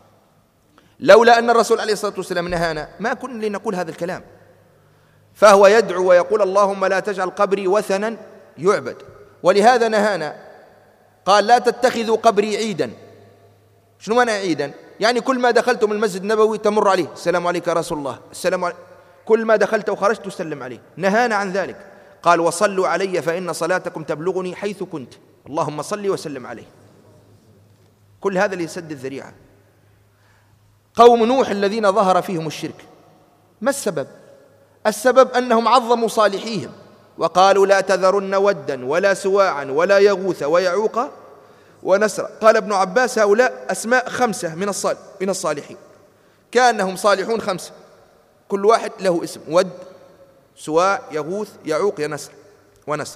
لولا أن الرسول عليه الصلاة والسلام نهانا ما كنا لنقول هذا الكلام. فهو يدعو ويقول: اللهم لا تجعل قبري وثنا يعبد. ولهذا نهانا، قال: لا تتخذوا قبري عيدا. شنو معنى عيدا؟ يعني كل ما دخلتم المسجد النبوي تمر عليه: السلام عليك يا رسول الله، السلام عليك. كل ما دخلت وخرجت تسلم عليه. نهانا عن ذلك، قال: وصلوا علي فإن صلاتكم تبلغني حيث كنت، اللهم صل وسلم عليه. كل هذا ليسد الذريعة. قوم نوح الذين ظهر فيهم الشرك، ما السبب؟ السبب أنهم عظموا صالحيهم وقالوا: لا تذرن ودا ولا سواعا ولا يغوث ويعوق ونسرا. قال ابن عباس: هؤلاء أسماء 5 من الصالحين، كأنهم صالحون 5، كل واحد له اسم: ود، سواع، يغوث، يعوق، ونسر.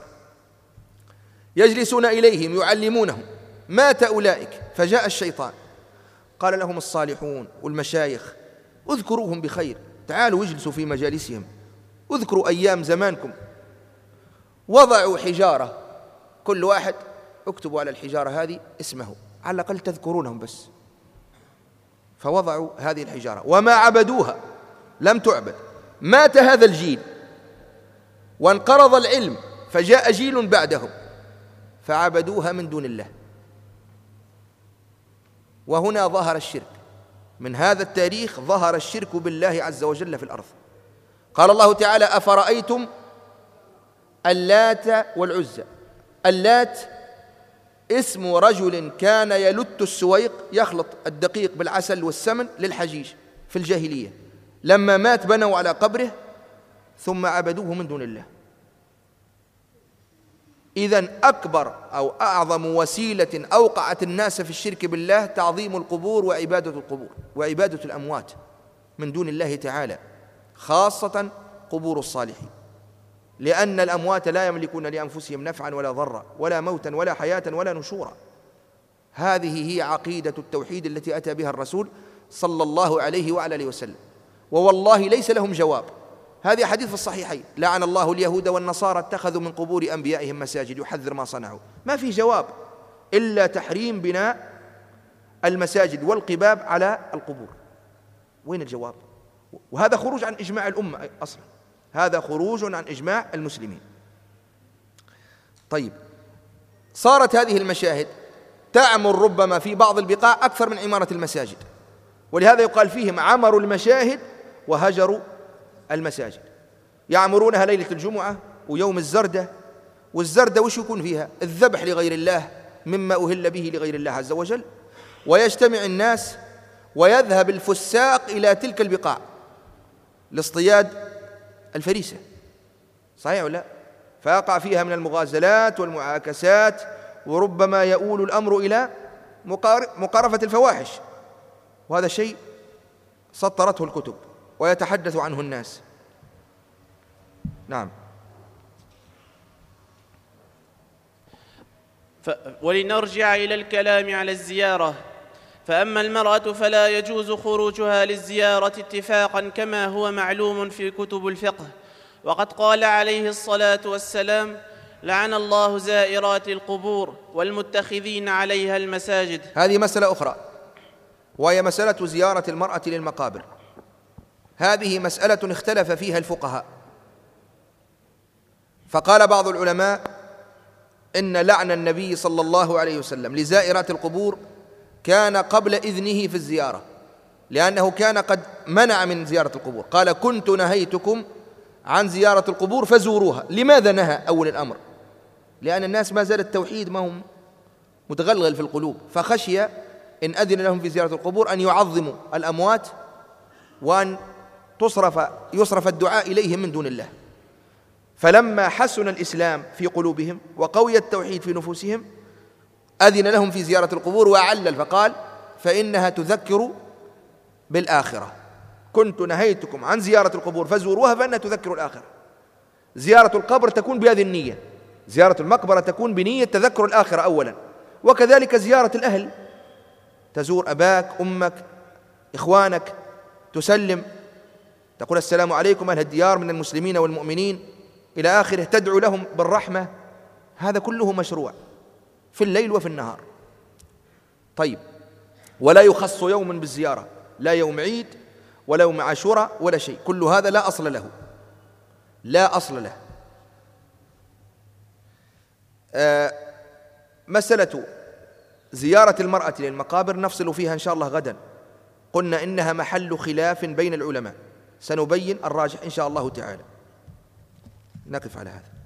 يجلسون إليهم يعلمونهم. مات أولئك فجاء الشيطان قال لهم الصالحون والمشايخ: اذكروهم بخير، تعالوا اجلسوا في مجالسهم، اذكروا أيام زمانكم. وضعوا حجارة، كل واحد اكتبوا على الحجارة هذه اسمه، على الأقل تذكرونهم بس. فوضعوا هذه الحجارة وما عبدوها، لم تعبد. مات هذا الجيل وانقرض العلم، فجاء جيل بعدهم فعبدوها من دون الله. وهنا ظهر الشرك، من هذا التاريخ ظهر الشرك بالله عز وجل في الأرض. قال الله تعالى: أفرأيتم اللات والعزى. اللات اسم رجل كان يلت السويق، يخلط الدقيق بالعسل والسمن للحجيج في الجاهلية. لما مات بنوا على قبره ثم عبدوه من دون الله. إذن أكبر أو أعظم وسيلة أوقعت الناس في الشرك بالله تعظيم القبور وعبادة القبور وعبادة الأموات من دون الله تعالى، خاصة قبور الصالحين، لأن الأموات لا يملكون لأنفسهم نفعا ولا ضرا ولا موتا ولا حياة ولا نشورا. هذه هي عقيدة التوحيد التي أتى بها الرسول صلى الله عليه وعلى آله وسلم، ووالله ليس لهم جواب. هذه حديث في الصحيحين: لعن الله اليهود والنصارى اتخذوا من قبور أنبيائهم مساجد، يحذر ما صنعوا. ما في جواب إلا تحريم بناء المساجد والقباب على القبور. وين الجواب؟ وهذا خروج عن إجماع الأمة أصلا، هذا خروج عن إجماع المسلمين. طيب، صارت هذه المشاهد تعمر ربما في بعض البقاع أكثر من عمارة المساجد، ولهذا يقال فيهم عمروا المشاهد وهجروا المساجد. يعمرونها ليلة الجمعة ويوم الزردة، والزردة وش يكون فيها؟ الذبح لغير الله مما أهل به لغير الله عز وجل. ويجتمع الناس ويذهب الفساق إلى تلك البقاع لاصطياد الفريسة، صحيح ولا لا؟ فيقع فيها من المغازلات والمعاكسات، وربما يؤول الأمر إلى مقارفة الفواحش، وهذا شيء سطرته الكتب ويتحدث عنه الناس. نعم. ولنرجع إلى الكلام على الزيارة، فأما المرأة فلا يجوز خروجها للزيارة اتفاقا كما هو معلوم في كتب الفقه. وقد قال عليه الصلاة والسلام: لعن الله زائرات القبور والمتخذين عليها المساجد. هذه مسألة أخرى، وهي مسألة زيارة المرأة للمقابر. هذه مسألة اختلف فيها الفقهاء، فقال بعض العلماء إن لعن النبي صلى الله عليه وسلم لزائرات القبور كان قبل إذنه في الزيارة، لأنه كان قد منع من زيارة القبور، قال: كنت نهيتكم عن زيارة القبور فزوروها. لماذا نهى أول الأمر؟ لأن الناس ما زال التوحيد ما هم متغلغل في القلوب، فخشي إن أذن لهم في زيارة القبور أن يعظموا الأموات وأن يصرف الدعاء إليهم من دون الله. فلما حسن الإسلام في قلوبهم وقوي التوحيد في نفوسهم أذن لهم في زيارة القبور، وعلل فقال: فإنها تذكر بالآخرة. كنت نهيتكم عن زيارة القبور فزوروها فإنها تذكر الآخرة. زيارة القبر تكون بهذه النية، زيارة المقبرة تكون بنية تذكر الآخرة أولا، وكذلك زيارة الأهل، تزور أباك أمك إخوانك، تسلم، تقول: السلام عليكم أهل الديار من المسلمين والمؤمنين إلى آخره، تدعو لهم بالرحمة. هذا كله مشروع في الليل وفي النهار. طيب، ولا يخص يوم بالزيارة، لا يوم عيد ولا يوم عاشوراء ولا شيء، كل هذا لا أصل له، لا أصل له. مسألة زيارة المرأة للمقابر نفصل فيها إن شاء الله غدا. قلنا إنها محل خلاف بين العلماء، سنبين الراجح إن شاء الله تعالى. نقف على هذا.